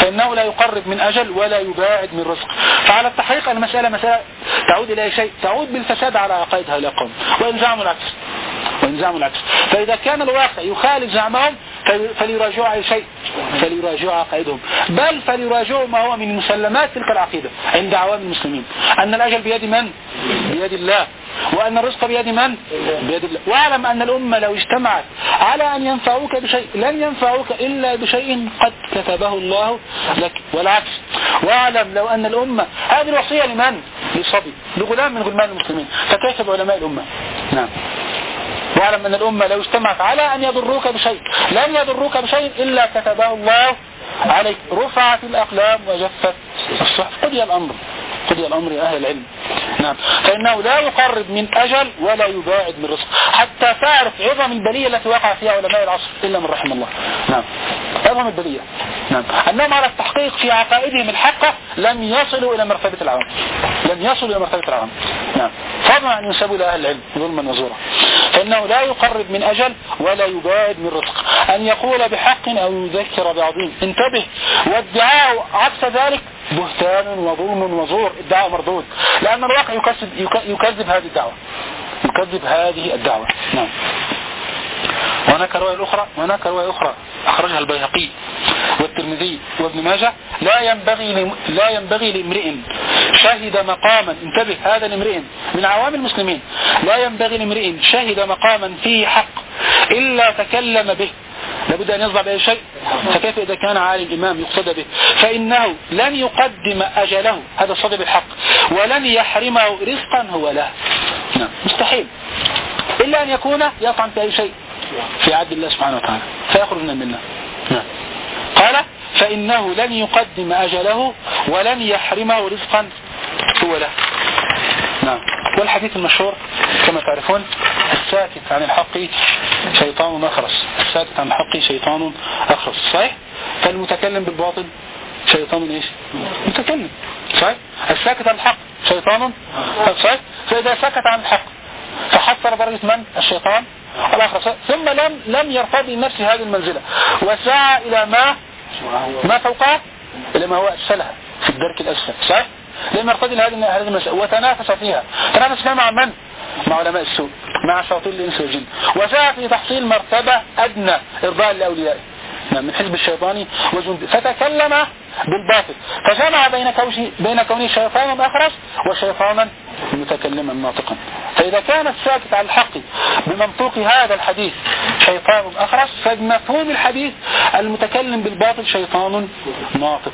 فإنه لا يقرب من أجل ولا يباعد من رزق. فعلى التحقيق المسألة مسألة تعود إلى شيء، تعود بالفساد على عقائد هؤلاء القوم، وإن زعموا العكس. فإذا كان الواقع يخالف زعمهم فليراجعوا أي شيء، فليراجعوا عقائدهم، بل فليراجعوا ما هو من مسلمات تلك العقيدة عند عوام المسلمين، أن الأجل بيد من؟ بيد الله، وأن الرزق بيد من؟ بيد الله. واعلم أن الأمة لو اجتمعت على أن ينفعوك بشيء لن ينفعوك إلا بشيء قد كتبه الله لك، والعكس. واعلم لو أن الأمة، هذه الوصية لمن؟ للصبي، لغلام من غلمان المسلمين، فكيف بعلماء الأمة؟ نعم. واعلم أن الأمة لو اجتمعت على أن يضروك بشيء لن يضروك بشيء إلا كتبه الله عليك. رفعت الأقلام وجفت الصحف. قضي الأمر يا أهل العلم. نعم. فإنه لا يقرب من أجل ولا يباعد من رزق، حتى تعرف عظم البلية التي وقع فيها علماء العصر إلا من رحم الله. نعم. عظم البلية. نعم. أنهم على التحقيق في عقائدهم الحقة لم يصلوا إلى مرتبة العوام. نعم. فضلا أن ينسبوا إلى أهل العلم ظلما وزورا. فإنه لا يقرب من أجل ولا يباعد من رزق. أن يقول بحق أو يذكر بعظيم. انتبه، والدعاء عكس ذلك بهتان وظلم وزور، ادعاء مردود، لأن الواقع يكذب هذه الدعوة. نعم. وهناك رواية أخرى أخرجها البيهقي والترمذي وابن ماجه: لا ينبغي لامرئ شهد مقاما، انتبه، هذا الامرئ من عوام المسلمين، لا ينبغي لامرئ شهد مقاما فيه حق إلا تكلم به. لابد أن يصدع بأي شيء، فكيف إذا كان عالي الإمام يقصد به؟ فإنه لن يقدم أجله، هذا الصدق بالحق، ولن يحرمه رزقا هو له. نعم. مستحيل إلا أن يكون يطعن في أي شيء في عدل الله سبحانه وتعالى فيخرج من الملة. نعم. قال: فإنه لن يقدم أجله ولن يحرمه رزقا هو له. نعم. والحديث المشهور كما تعرفون: الساكت عن الحق شيطان أخرس. صحيح؟ فالمتكلم بالباطل شيطان ايش؟ متكلم. صحيح؟ الساكت عن الحق شيطان صحيح؟ فإذا سكت عن الحق فحصل درجة من؟ الشيطان الأخرس، ثم لم يرتضي نفسه هذه المنزلة وسعى إلى ما فوقها، إلى ما هو أسفلها في الدرك الأسفل. صحيح؟ لم يرتضي هذه المنزلة وتنافس فيها مع من؟ مع علماء السوء، مع شياطين الإنس والجن، وسعى في تحصيل مرتبة أدنى إرضاء لأوليائه من حزب الشيطان وجنده، فتكلم بالباطل، فجمع بين كونه شيطانا أخرس وشيطانا متكلما ناطقا. فإذا كان الساكت على الحق بمنطوق هذا الحديث شيطان أخرس، فبمفهوم الحديث المتكلم بالباطل شيطان ناطق.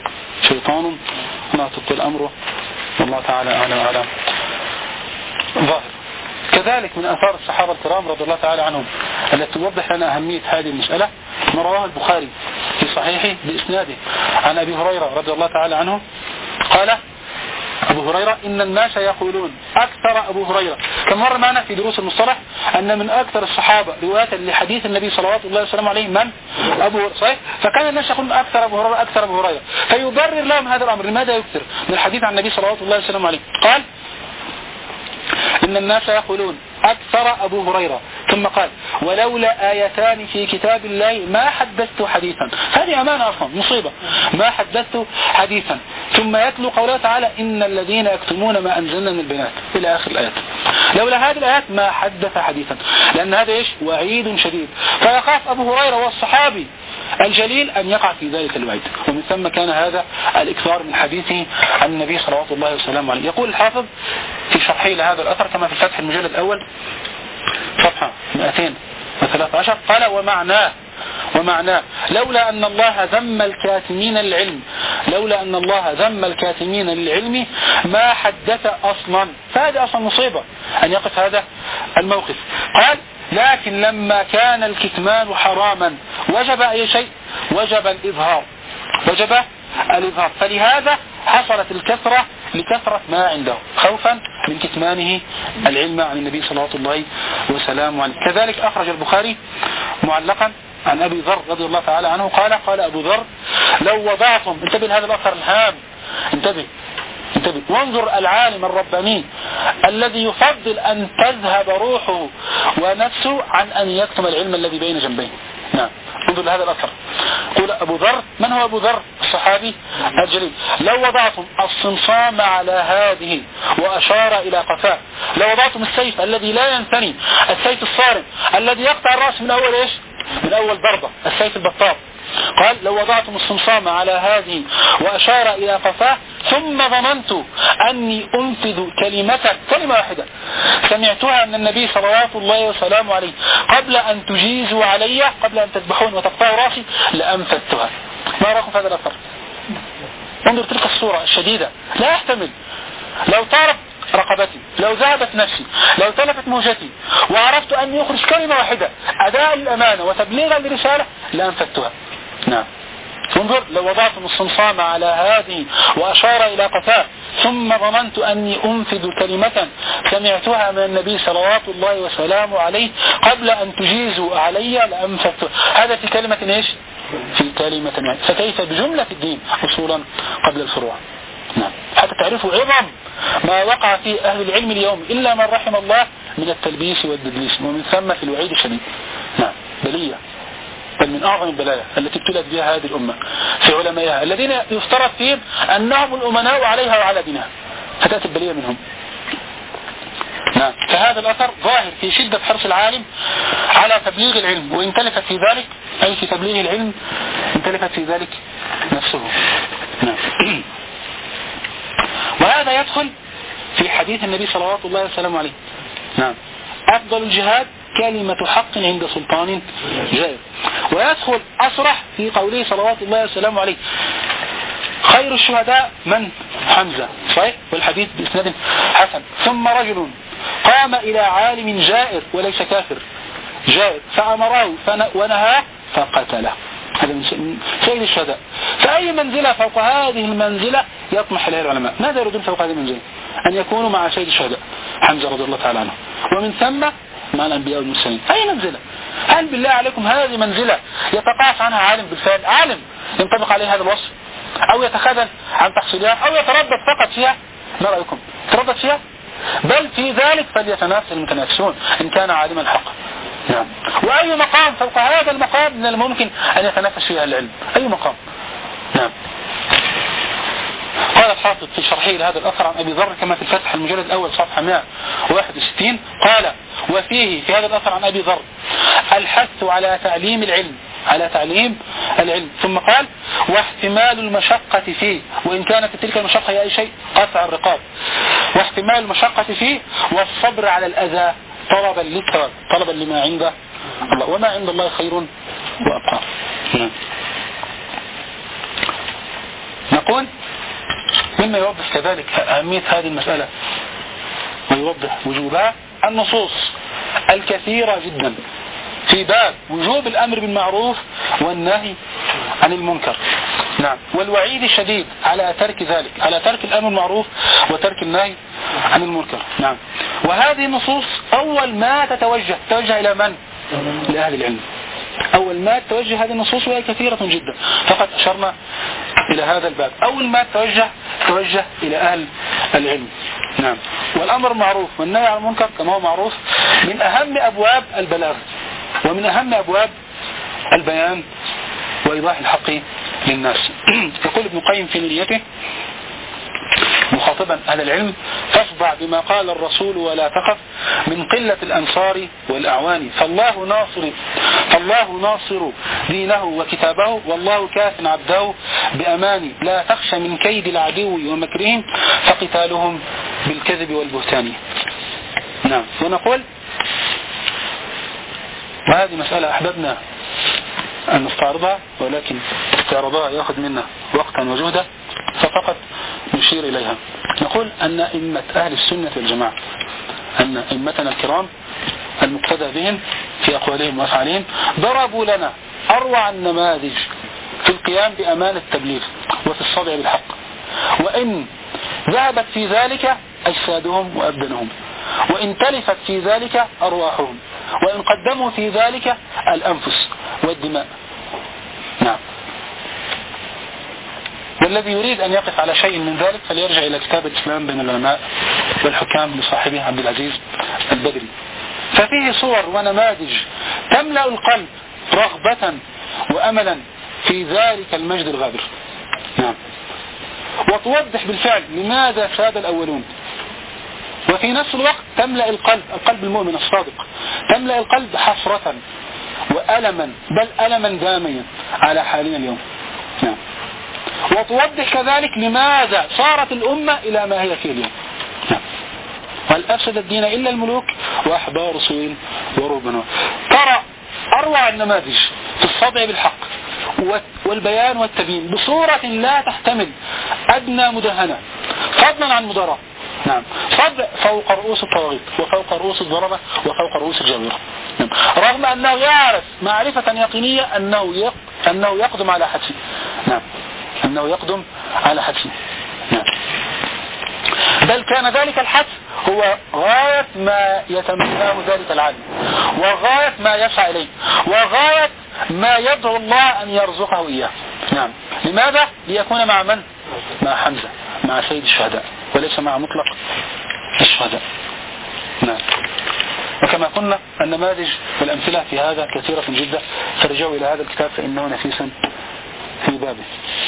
الأمر والله تعالى أعلم ظاهر. كذلك من آثار الصحابة الكرام رضي الله تعالى عنهم التي توضح لنا أهمية هذه المسألة ما رواه البخاري في صحيحه بإسناده عن أبي هريرة رضي الله تعالى عنه قال أبو هريرة: إن الناس يقولون، أكثر أبو هريرة كما مر معنا في دروس المصطلح أن من أكثر الصحابة رواية لحديث النبي صلوات الله وسلامه عليه من؟ أبو هريرة. صحيح؟ فكان الناس يقولون أكثر أبو هريرة فيبرر لهم هذا الأمر. لماذا يكثر من الحديث عن النبي صلوات الله وسلامه عليه؟ قال: إن الناس يقولون أكثر أبو هريرة، ثم قال: ولولا آيتان في كتاب الله ما حدثت حديثا. هذه أمانة أصلا، مصيبة، ما حدثت حديثا. ثم يتلو قوله تعالى: إن الذين يكتمون ما أنزلنا من البينات إلى آخر الآيات. لولا هذه الآيات ما حدث حديثا، لأن هذا إيش؟ وعيد شديد، فيخاف أبو هريرة والصحابي الجليل أن يقع في ذلك الوعيد، ومن ثم كان هذا الإكثار من حديثه عن النبي صلوات الله وسلامه عليه. يقول الحافظ في شرحه لهذا الأثر كما في فتح المجلد الأول صفحة 213 قال: ومعناه لولا أن الله ذم الكاتمين للعلم ما حدث أصلا. فهذا أصلا مصيبة أن يقف هذا الموقف. قال: لكن لما كان الكتمان حراما وجب أي شيء؟ وجب الإظهار. فلهذا حصلت الكثرة لكثرة ما عنده خوفا من كتمانه العلم عن النبي صلى الله وسلامه عليه. كذلك أخرج البخاري معلقا عن أبي ذر رضي الله تعالى عنه قال أبو ذر: لو وضعتم، انتبه لهذا الأثر الهام، انتبه، وانظر العالم الرباني الذي يفضل أن تذهب روحه ونفسه عن أن يكتم العلم الذي بين جنبيه. نعم. انظر لهذا الأثر. قول أبو ذر، من هو أبو ذر؟ الصحابي الجليل. لو وضعتم الصمصام على هذه وأشار إلى قفاه، لو وضعتم السيف الذي لا ينثني، السيف الصارم الذي يقطع الرأس من أول إيش؟ من أول ضربة، السيف البطاط. قال لو وضعتم الصمصام على هذه وأشار إلى قفاه ثم ظننت أني أنفذ كلمة واحدة سمعتها من النبي صلوات الله وسلامه عليه قبل أن تجيزوا علي، قبل أن تذبحون وتقطعوا راسي، لأنفذتها. ما رأيكم في هذا الأثر؟ انظر تلك الصورة الشديدة، لا يحتمل. لو طارت رقبتي، لو ذهبت نفسي، لو تلفت موجتي، وعرفت أن يخرج كلمة واحدة أداء الأمانة وتبليغا لرسالة، لأنفذتها. نعم. انظر لو وضعتم الصمصام على هذه وأشار إلى قفاه ثم ظننت أني أنفذ كلمة سمعتها من النبي صلوات الله وسلامه عليه قبل أن تجيزوا علي لأنفذتها. هذا في كلمة إيش؟ في كلمة واحدة. فكيف بجملة الدين أصولا قبل الفروع. نعم. حتى تعرفوا عظم ما وقع في أهل العلم اليوم إلا من رحم الله من التلبيس والتدليس، ومن ثم في الوعيد الشديد. نعم. بلية، بل من أعظم البلايا التي ابتلت بها هذه الأمة في علمائها الذين يفترض فيهم أنهم الأمناء عليها وعلى دينها، فتأتي البلية منهم. نعم. فهذا الأثر ظاهر في شدة حرص العالم على تبليغ العلم، وإن تلفت في ذلك أي في تبليغ العلم إن تلفت في ذلك نفسه. نعم. وهذا يدخل في حديث النبي صلوات الله وسلامه عليه. نعم. أفضل الجهاد كلمة حق عند سلطان جائر. ويدخل أصرح في قوله صلوات الله وسلامه عليه خير الشهداء من؟ حمزة، صحيح، والحديث بإسناد حسن. ثم رجل قام إلى عالم جائر وليس كافر، جائر، فأمره ونهاه فقتله. هذا من سيد الشهداء. فأي منزلة فوق هذه المنزلة يطمح إليها العلماء؟ ماذا يريدون فوق هذه المنزلة؟ أن يكونوا مع سيد الشهداء حمزة رضي الله تعالى عنه، ومن ثم مع الأنبياء والمرسلين. أي منزلة؟ هل بالله عليكم هذه منزلة يتقاعس عنها عالم بالفعل، عالم ينطبق عليه هذا الوصف، أو يتخاذل عن تحصيلها، أو يتردد فقط فيها؟ ما رأيكم؟ يتردد فيها؟ بل في ذلك فليتنافس المتنافسون إن كان عالما حقا. نعم. وأي مقام فوق هذا المقام من الممكن أن يتنافس فيها العلم؟ أي مقام؟ نعم. قال الحافظ في شرحه لهذا الأثر عن أبي ذر كما في الفتح المجلد الأول صفحة 161 قال وفيه في هذا الأثر عن أبي ذر الحث على تعليم العلم، على تعليم العلم. ثم قال واحتمال المشقة فيه، وإن كانت تلك المشقة هي أي شيء؟ قطع الرقاب. واحتمال المشقة فيه والصبر على الأذى طلبا للثواب، طلبا لما عند الله، وما عند الله خير وأبقى. نقول مما يوضح كذلك أهمية هذه المسألة ويوضح وجوبها النصوص الكثيرة جدا في باب وجوب الأمر بالمعروف والنهي عن المنكر. نعم. والوعيد الشديد على ترك ذلك، على ترك الأمر بالمعروف وترك النهي عن المنكر. نعم. وهذه النصوص أول ما تتوجه إلى من؟ لأهل العلم. أول ما تتوجه هذه النصوص وهي كثيرة جدا، فقد أشرنا إلى هذا الباب. أول ما توجه إلى أهل العلم. نعم. والأمر معروف والنهي عن المنكر كما هو معروف من أهم أبواب البلاغ ومن أهم أبواب البيان وإيضاح الحق للناس. يقول ابن القيم في نيته مخاطبا أهل العلم فاصدع بما قال الرسول ولا تخف من قلة الأنصار والأعوان، فالله ناصر دينه وكتابه، والله كاف عبده بأمان، لا تخشى من كيد العدو ومكرهم فقتالهم بالكذب والبهتان. نعم. ونقول وهذه مسألة أحببنا أن نستعرضها، ولكن استعراضها يأخذ منا وقتا وجهدا، ففقط نشير إليها. نقول أن أئمة أهل السنة والجماعة، أن أئمتنا الكرام المقتدى بهم في أقوالهم وأفعالهم ضربوا لنا أروع النماذج في القيام بأمانة التبليغ وفي الصدع بالحق، وإن ذهبت في ذلك أجسادهم وأبدانهم، وإن تلفت في ذلك أرواحهم، وإن قدموا في ذلك الأنفس والدماء. نعم. والذي يريد أن يقف على شيء من ذلك فليرجع إلى كتاب الإسلام بين العلماء والحكام لصاحبه عبد العزيز البدري، ففيه صور ونماذج تملأ القلب رغبة وأملا في ذلك المجد الغابر. نعم. وتوضح بالفعل لماذا ساد الأولون، وفي نفس الوقت تملأ القلب المؤمن الصادق، تملأ القلب حسرة وألما، بل ألما داميا على حالنا اليوم. نعم. وتوضح كذلك لماذا صارت الأمة إلى ما هي فيه اليوم. نعم. هل أفسد الدين إلا الملوك وأحبار سوء ورهبان. ترى أروع النماذج في الصدع بالحق والبيان والتبيين بصورة لا تحتمل أدنى مدهنة، فضلا عن مدراء. نعم. صدع فوق رؤوس الطواغيت وفوق رؤوس الظلمة وفوق رؤوس الجاورة. نعم. رغم أنه يعرف معرفة يقينية أنه يقدم على حدثه. نعم. أنه يقدم على حدثه. نعم. بل كان ذلك الحدث هو غاية ما يتمناه ذلك العالم، وغاية ما يسعى إليه، وغاية ما يدعو الله أن يرزقه إياه. نعم. لماذا؟ ليكون مع من؟ مع حمزة، مع سيد الشهداء، وليس مع مطلق الشهداء. نعم. وكما قلنا النماذج والأمثلة في هذا كثيرة جدا، فارجعوا إلى هذا الكتاب فإنه نفيس في بابه.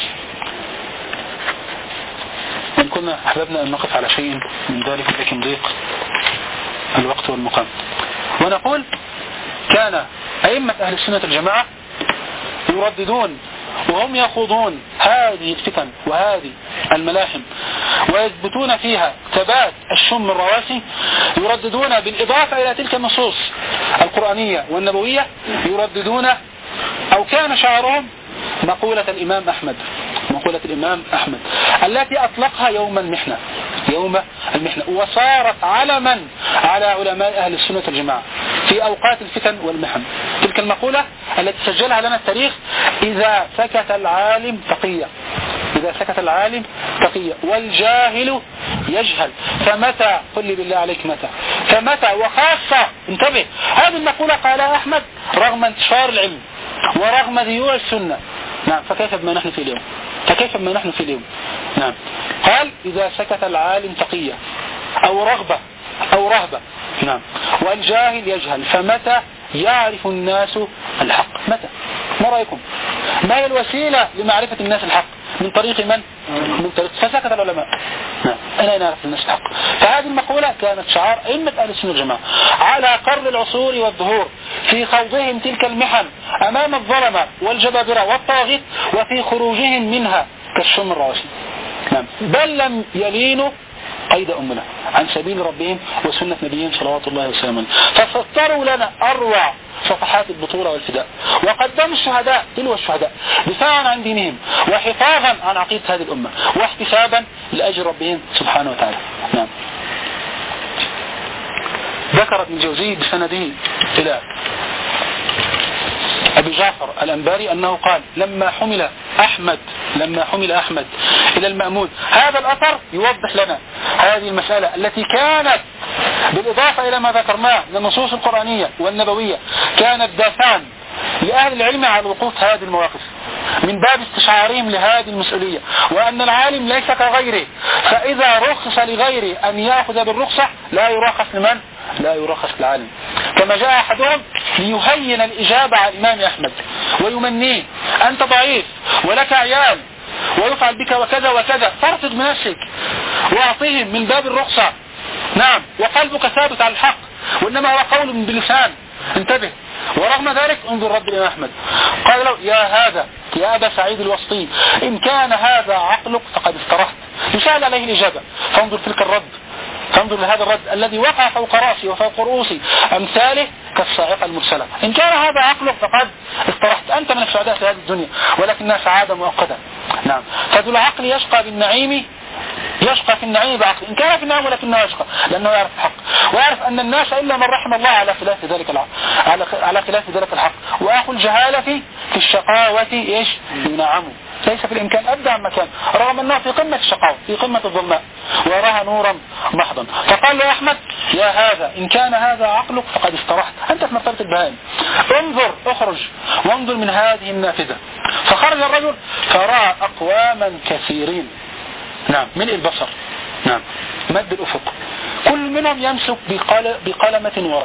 إن كنا أحببنا أن نقف على شيء من ذلك لكن ضيق الوقت والمقام، ونقول كان أئمة أهل السنة الجماعة يرددون وهم يخوضون هذه الفتن وهذه الملاحم ويثبتون فيها ثبات الشم الرواسي، يرددون بالإضافة إلى تلك النصوص القرآنية والنبوية، يرددون أو كان شعارهم مقولة الإمام أحمد التي أطلقها يوم المحنة وصارت علما على علماء أهل السنة الجماعة في أوقات الفتن والمحن. تلك المقولة التي سجلها لنا التاريخ: إذا سكت العالم تقية والجاهل يجهل فمتى، قل لي بالله عليك فمتى وخاصة. انتبه، هذه المقولة قالها أحمد رغم انتشار العلم ورغم ذيوع السنة. نعم. فكيف بما نحن في اليوم؟ نعم. قال: إذا سكت العالم تقية أو رهبة. نعم. والجاهل يجهل فمتى يعرف الناس الحق؟ متى؟ ما رأيكم؟ ما هي الوسيلة لمعرفة الناس الحق؟ من طريق من؟ من طريق فسكت العلماء. نعم. أنا نعرف الناس الحق. فهذه المقولة كانت شعار أئمة أهل السنة والجماعة على قرن العصور والدهور في خوضهم تلك المحن أمام الظلمة والجبابرة والطاغيت، وفي خروجهم منها كالشم الرواسي. نعم. بل لم يلينوا قيد أمنا عن سبيل ربهم وسنة نبيهم صلوات الله وسلامه، فسطروا لنا أروع صفحات البطولة والفداء، وقدموا الشهداء تلو الشهداء دفاعا عن دينهم وحفاظا عن عقيدة هذه الأمة واحتسابا لأجر ربهم سبحانه وتعالى. نعم. ذكر ابن الجوزي بسنده إلى أبي جعفر الأنباري أنه قال: لما حمل أحمد إلى المأمون. هذا الأثر يوضح لنا هذه المسألة التي كانت بالإضافة إلى ما ذكرناه من النصوص القرآنية والنبوية كانت دافعا لأهل العلم على وقوف هذه المواقف من باب استشعارهم لهذه المسؤولية، وأن العالم ليس كغيره، فإذا رخص لغيره أن يأخذ بالرخصة لا يرخص لمن؟ لا يرخص للعالم. كما جاء أحدهم ليهين الإجابة على الإمام أحمد ويمنيه: أنت ضعيف ولك عيال ويفعل بك وكذا وكذا، فارفض بنفسك واعطيهم من باب الرخصة. نعم. وقلبك ثابت على الحق، وإنما هو قول بلسان. انتبه. ورغم ذلك انظر رب الإمام أحمد قال له: يا أبا سعيد الوسطي، إن كان هذا عقلك فقد استرحت. يسأل عليه الإجابة، فانظر لهذا الرد الذي وقع فوق رأسي وفوق رؤوسي أمثاله كالصاعقة المرسلة. إن كان هذا عقلك فقد استرحت، أنت من السعداء في هذه الدنيا ولكنها سعادة مؤقتة. نعم. فذو العقل يشقى في النعيم بعقل، إن كان في النعيم ولكنه يشقى لأنه يعرف الحق، ويعرف أن الناس إلا من رحم الله على خلاف ذلك الحق. وأخو الجهالة في الشقاوة ينعم، ليس في الإمكان أبدا عن مكان، رغم أنه في قمة الشقاوة في قمة الظلماء وراها نورا محضا. فقال له أحمد: يا هذا، إن كان هذا عقلك فقد استرحت، أنت في مرتبة البهائم، اخرج وانظر من هذه النافذة. فخرج الرجل فرأى أقواما كثيرين. نعم. ملء البصر. نعم. مد الأفق، كل منهم يمسك بقلمة ورق،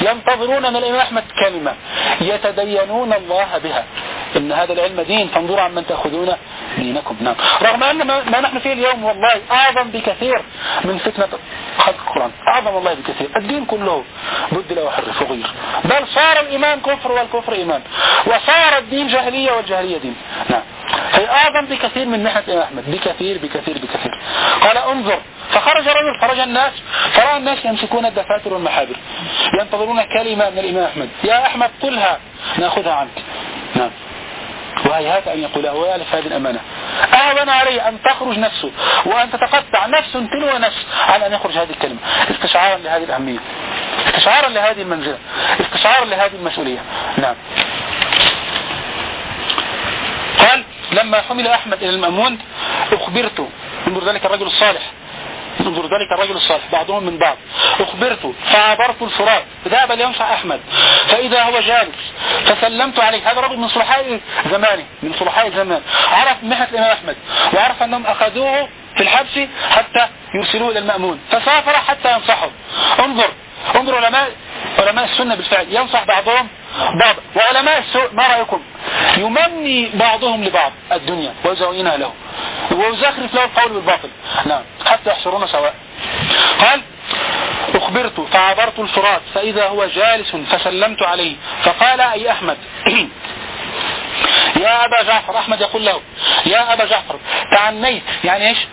ينتظرون من الإمام أحمد كلمة يتدينون الله بها، إن هذا العلم دين فانظروا عمن تأخذون دينكم. نعم. رغم أن ما نحن فيه اليوم والله أعظم بكثير من فتنة خلق القرآن، أعظم والله بكثير. الدين كله بدل وحرف وغير، بل صار الإيمان كفر والكفر إيمان، وصار الدين جاهلية والجاهلية دين. نعم. هي أعظم بكثير من ناحية الإمام أحمد، بكثير بكثير بكثير. قال انظر، فخرج رجل، خرج الناس، فرأى الناس يمسكون الدفاتر والمحابر ينتظرون كلمة من الإمام أحمد، يا أحمد قلها نأخذها عنك. نعم. وهيهات أن يقولها ويألف هذه الأمانة. أهون عليه أن تخرج نفسه وأن تتقطع نفس تلو نفس على أن يخرج هذه الكلمة، استشعارا لهذه الأهمية، استشعارا لهذه المنزلة، استشعارا لهذه المسؤولية. نعم. قال لما حمل أحمد إلى المأمون أخبرت، انظر ذلك الرجل الصالح، انظر ذلك الرجل الصالح بعضهم من بعض، أخبرت فعبرت الفرات ذهب لينصح أحمد فإذا هو جالس فسلمت عليه. هذا رجل من صلحاء زمانه، من صلحاء زمان، عرف محنة الإمام أحمد وعرف أنهم أخذوه في الحبس حتى يرسلوه إلى المأمون، فسافر حتى ينصحه. انظر علماء السنة بالفعل ينصح بعضهم بعض، وعلماء السوء ما رأيكم؟ يمني بعضهم لبعض الدنيا ويزوينها له ويزخرف له القول بالباطل. نعم. حتى يحشرون سواء. قال أخبرت فعبرت الفرات فإذا هو جالس فسلمت عليه فقال أي أحمد يا أبا جعفر. أحمد يقول له يا أبا جعفر تعنيت، يعني إيش؟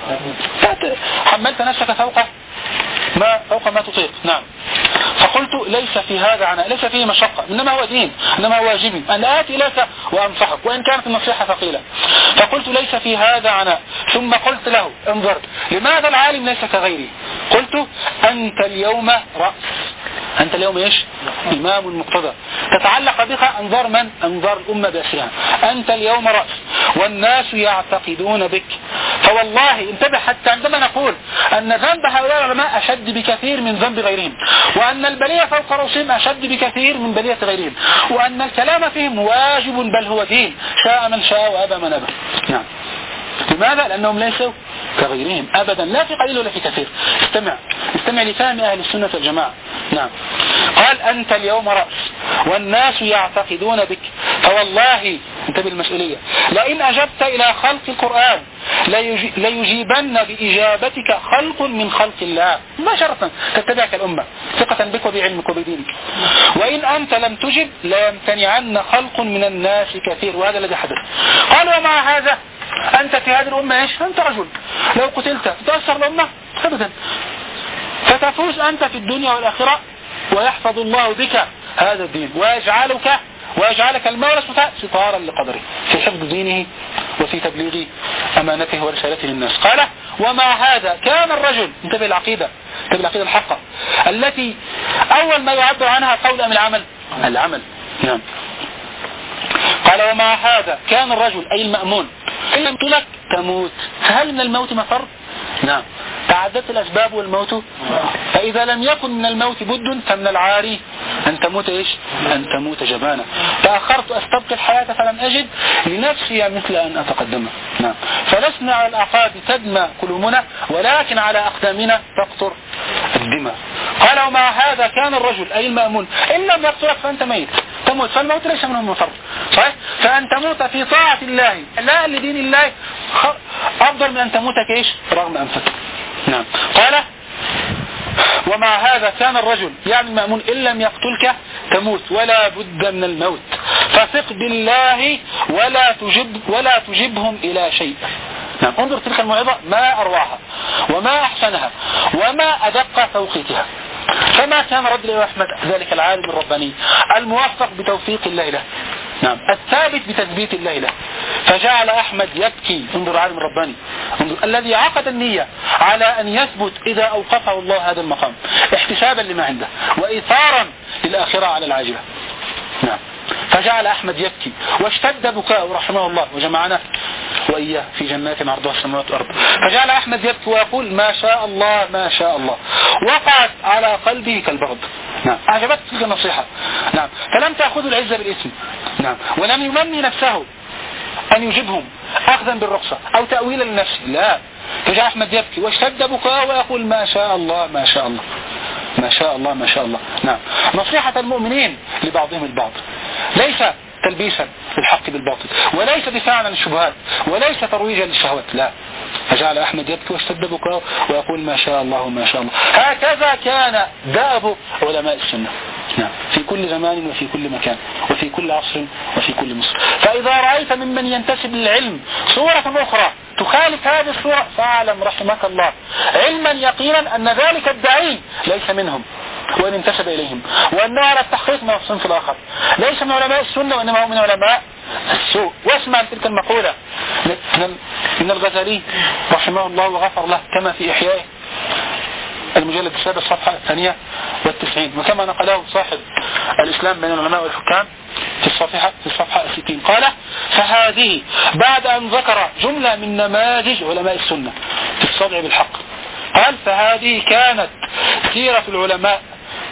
حملت نفسك فوق ما تطيق. نعم. فقلت ليس في هذا عناء، ليس فيه مشقة، إنما هو دين، إنما هو واجبي أن آتي إليك وأنصحك وإن كانت النصيحة ثقيلة. فقلت ليس في هذا عناء. ثم قلت له انظر لماذا العالم ليس كغيري؟ قلت أنت اليوم رأس، أنت اليوم إيش؟ إمام مقتدى، تتعلق بك أنظار من؟ أنظار الأمة بأسرها. أنت اليوم رأس والناس يعتقدون بك. فوالله انتبه حتى عندما نقول أن ذنب هؤلاء العلماء أشد بكثير من ذنب غيرهم، وأن البلية فوق رؤوسهم أشد بكثير من بلية غيرهم، وأن الكلام فيهم واجب بل هو دين، شاء من شاء وأبى من أبى. نعم. لماذا؟ لأنهم ليسوا كغيرهم أبدا، لا في قليل ولا في كثير. استمع لفهم أهل السنة والجماعة. نعم. قال أنت اليوم رأس والناس يعتقدون بك، فوالله انتبه المسؤولية لئن أجبت إلى خلق القرآن ليجيبن بإجابتك خلق من خلق الله مباشرة، تتبعك الأمة ثقة بك وبعلمك وبدينك. وإن أنت لم تجب ليمتنعن خلق من الناس كثير، وهذا الذي حدث. قال ومع هذا أنت في هذه الأمة إيش؟ أنت رجل، لو قتلت تأثر الأمة أبدا، فتفوز أنت في الدنيا والآخرة ويحفظ الله بك هذا الدين ويجعلك المولى ستارا لقدره في حفظ دينه وفي تبليغ أمانته ورسالته للناس. قال ومع هذا كان الرجل، انتبه العقيدة الحقة التي أول ما يعبر عنها قول أم العمل. نعم. قال ومع هذا كان الرجل أي المأمون إن لم تلك تموت، فهل من الموت مفر؟ نعم. تعدت الأسباب والموت، فإذا لم يكن من الموت بد فمن العاري أن تموت إيش؟ أن تموت جبانا. تأخرت أستبقي الحياة فلم أجد لنفسي مثل أن أتقدمها. نعم. فلسنا على الأعقاب تدمى قلوبنا ولكن على أقدامنا تقطر الدماء. قال ومع هذا كان الرجل أي المأمون إن لم يقتلك فأنت ميت تموت، فالموت ليس منهم مفر، صحيح؟ فأن تموت في طاعة الله لا لدين الله أفضل من أن تموت كإيش؟ رغم أنفك. نعم. قال ومع هذا كان الرجل يعني المأمون إن لم يقتلك تموت ولا بد من الموت، فثق بالله ولا تجبهم إلى شيء. نعم. انظر تلك الموعظة ما أروعها وما أحسنها وما أدق توقيتها. فما كان رد الإمام أحمد ذلك العالم الرباني الموفق بتوفيق الله له، نعم، الثابت بتثبيت الله له، فجعل أحمد يبكي. انظر العالم الرباني، انظر الذي عقد النية على أن يثبت إذا أوقفه الله هذا المقام احتسابا لما عنده وإيثارا للآخرة على العاجلة. نعم. فجعل أحمد يبكي واشتد بكاء رحمه الله وجمعنا وإياه في جنات عرضها السماوات والأرض. فجعل أحمد يبكي ويقول ما شاء الله ما شاء الله، وقعت على قلبه كالبرد. نعم. أعجبت تلك النصيحة. نعم. فلم تأخذ العزة بالاسم. نعم. ولم يمني نفسه أن يجبهم أخذا بالرخصة أو تأويلا لنفسه، لا. فجعل أحمد يبكي واشتد بكاء ويقول ما شاء الله ما شاء الله. ما شاء الله ما شاء الله. نعم. نصيحة المؤمنين لبعضهم البعض، ليس تلبيسا للحق بالباطل، وليس دفاعا عن الشبهات، وليس ترويجا للشهوات، لا. فجعل أحمد يبكي واشتد بكاء ويقول ما شاء الله ما شاء الله. هكذا كان دأب علماء السنة، نعم، في كل زمان وفي كل مكان وفي كل عصر وفي كل مصر. فإذا رأيت ممن ينتسب للعلم صورة أخرى تخالف هذه الصورة فاعلم رحمك الله علما يقينا أن ذلك الداعي ليس منهم وإن انتسب إليهم، وأنه على التحقيق من الصنف الآخر، ليس من علماء السنة وإنما هو من علماء السوء. واسمع تلك المقولة من الغزالي رحمه الله وغفر له كما في إحيائه المجلد السادس صفحة 92، وكما نقله صاحب الإسلام بين العلماء والحكام في الصفحة 60. قال فهذه بعد أن ذكر جملة من نماذج علماء السنة في الصدع بالحق، قال فهذه كانت سيرة العلماء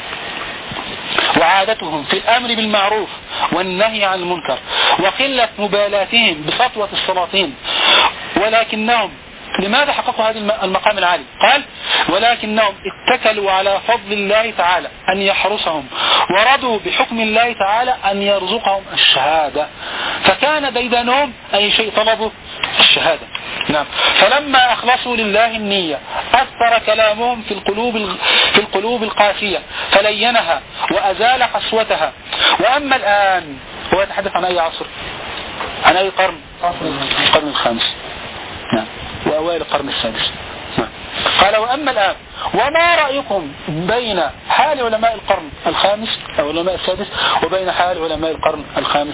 وعادتهم في الأمر بالمعروف والنهي عن المنكر وقلة مبالاتهم بسطوة السلاطين، ولكنهم لماذا حققوا هذا المقام العالي؟ قال ولكنهم اتكلوا على فضل الله تعالى أن يحرسهم، ورضوا بحكم الله تعالى أن يرزقهم الشهادة، فكان ديدنهم أي شيء طلبوا الشهادة. نعم. فلما أخلصوا لله النية أثر كلامهم في القلوب القاسية فلينها وأزال قسوتها. وأما الآن، هو يتحدث عن أي عصر؟ عن أي قرن؟ القرن الخامس، نعم، وأوائل القرن السادس. نعم. قال وأما الآن وما رأيكم بين حال علماء القرن الخامس أو علماء السادس وبين حال علماء القرن الخامس؟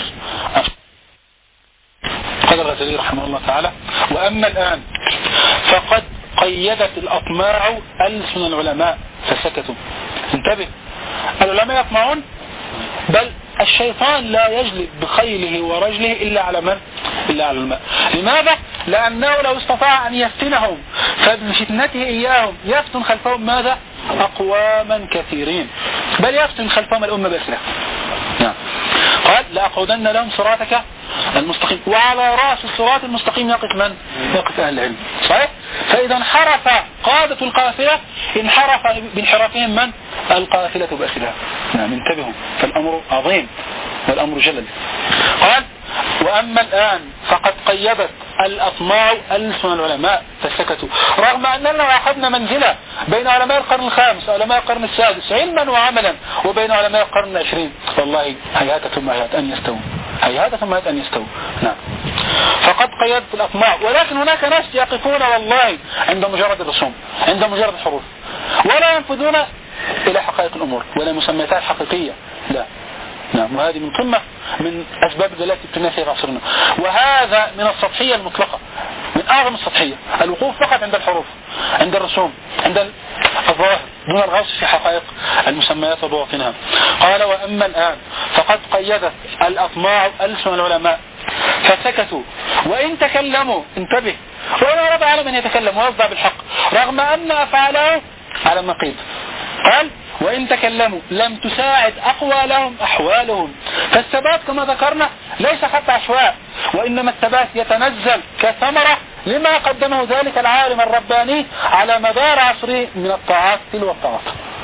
قال الغزالي رحمه الله تعالى وأما الآن فقد قيدت الأطماع ألسن العلماء فسكتوا. انتبه، العلماء يطمعون، بل الشيطان لا يجلب بخيله ورجله إلا على من؟ إلا على الماء. لماذا؟ لأنه لو استطاع أن يفتنهم فبفتنته إياهم يفتن خلفهم ماذا؟ أقواما كثيرين، بل يفتن خلفهم الأمة بأسرها. نعم. قال لأقعدن لهم صراطك المستقيم، وعلى رأس الصراط المستقيم يقف من؟ يقف أهل العلم. صحيح؟ فإذا انحرف قادة القافلة انحرف بانحرافهم من؟ القافلة بأسرها. نعم. انتبهوا، فالأمر عظيم والأمر جلل. قال وأما الآن فقد قيدت الأطماع ألسن العلماء فسكتوا، رغم أننا أخذنا منزلة بين علماء القرن الخامس وعلماء القرن السادس علما وعملا وبين علماء القرن العشرين، والله هيهات ثم هيهات أن يستووا، هيهات ثم هيهات أن يستووا. نعم. فقد قيدت الأطماع، ولكن هناك ناس يقفون والله عند مجرد الرسوم، عند مجرد الحروف، ولا ينفذون إلى حقائق الأمور ولا مسمياتها الحقيقية، لا. نعم. وهذه من قمة من أسباب الجلالة التنافية في عصرنا، وهذا من السطحية المطلقة، من أعظم السطحية، الوقوف فقط عند الحروف، عند الرسوم، عند الظواهر، دون الغوص في حقائق المسميات وبواطنها. قال وأما الآن فقد قيدت الأطماع ألسن العلماء فسكتوا وإن تكلموا، انتبه، وإن أراد على من يتكلم ويصدع بالحق رغم أن أفعاله على النقيض. قال وإن تكلموا لم تساعد أقوالهم أحوالهم، فالثبات كما ذكرنا ليس خط عشواء، وإنما الثبات يتنزل كثمرة لما قدمه ذلك العالم الرباني على مدار عصره من الطاعات تلو الطاعات،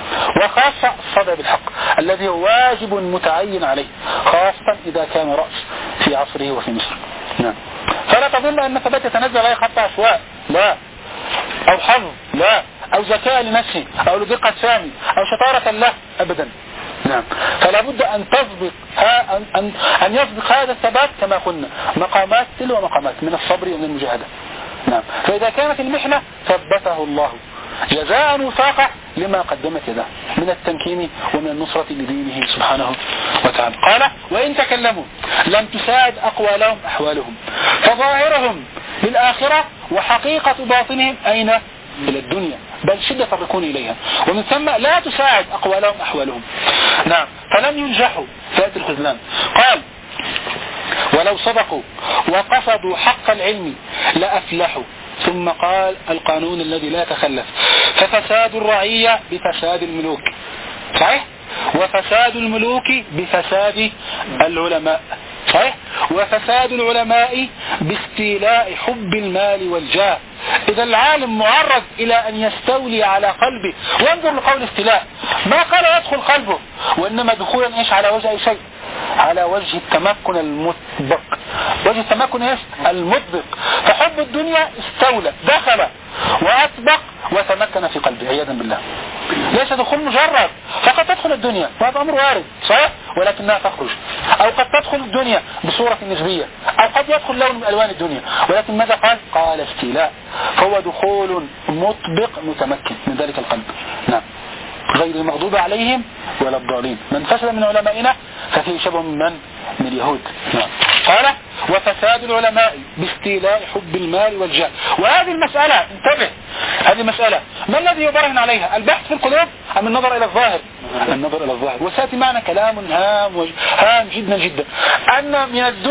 وخاصة الصدع بالحق الذي هو واجب متعين عليه، خاصة إذا كان رأس في عصره وفي مصر. نعم. فلا تظن أن الثبات يتنزل أي خط عشواء، لا، أو حظ، لا، أو ذكاء لنفسه أو لدقة فهمه أو شطارة له، أبدا. نعم. فلا بد أن تسبق أن يسبق هذا الثبات كما قلنا مقامات تلو مقامات من الصبر ومن المجاهدة. نعم. فإذا كانت المحنة ثبته الله جزاء وفاقة لما قدمت يده من التمكين ومن النصرة لدينه سبحانه وتعالى. قال وإن تكلموا لم تساعد أقوالهم أحوالهم، فظاهرهم للآخرة وحقيقة باطنهم أين؟ إلى الدنيا، بل شدة الركون إليها، ومن ثم لا تساعد أقوالهم أحوالهم. نعم. فلم ينجحوا فات الخذلان. قال ولو صدقوا وقصدوا حق العلم لأفلحوا. ثم قال القانون الذي لا يتخلف، ففساد الرعية بفساد الملوك، صحيح، وفساد الملوك بفساد العلماء، صحيح. وفساد العلماء باستيلاء حب المال والجاه. إذا العالم معرض إلى أن يستولي على قلبه. وانظر لقول استيلاء، ما قال يدخل قلبه، وإنما دخولا إيش على وجه أي شيء، على وجه التمكن المطبق. وجه التمكن إيش؟ المطبق. فحب الدنيا استولى، دخل وأطبق وتمكن في قلبه عياذا بالله. ليس دخول مجرد، فقد تدخل الدنيا وهذا أمر وارد صحيح، ولكنها تخرج. أو قد تدخل الدنيا بصورة نسبية، أو قد يدخل لون من ألوان الدنيا، ولكن ماذا قال؟ قال استيلاء، فهو دخول مطبق متمكن من ذلك القلب. نعم، غير المغضوب عليهم ولا الضالين. من فسد من علمائنا ففيه شبه من اليهود. نعم. قال وفساد العلماء باستيلاء حب المال والجاه. وهذه المسألة انتبه، هذه مسألة ما الذي يبرهن عليها؟ البحث في القلوب أم النظر إلى الظاهر؟ النظر إلى الظاهر. وسيأتي معنا كلام هام جدا جدا أن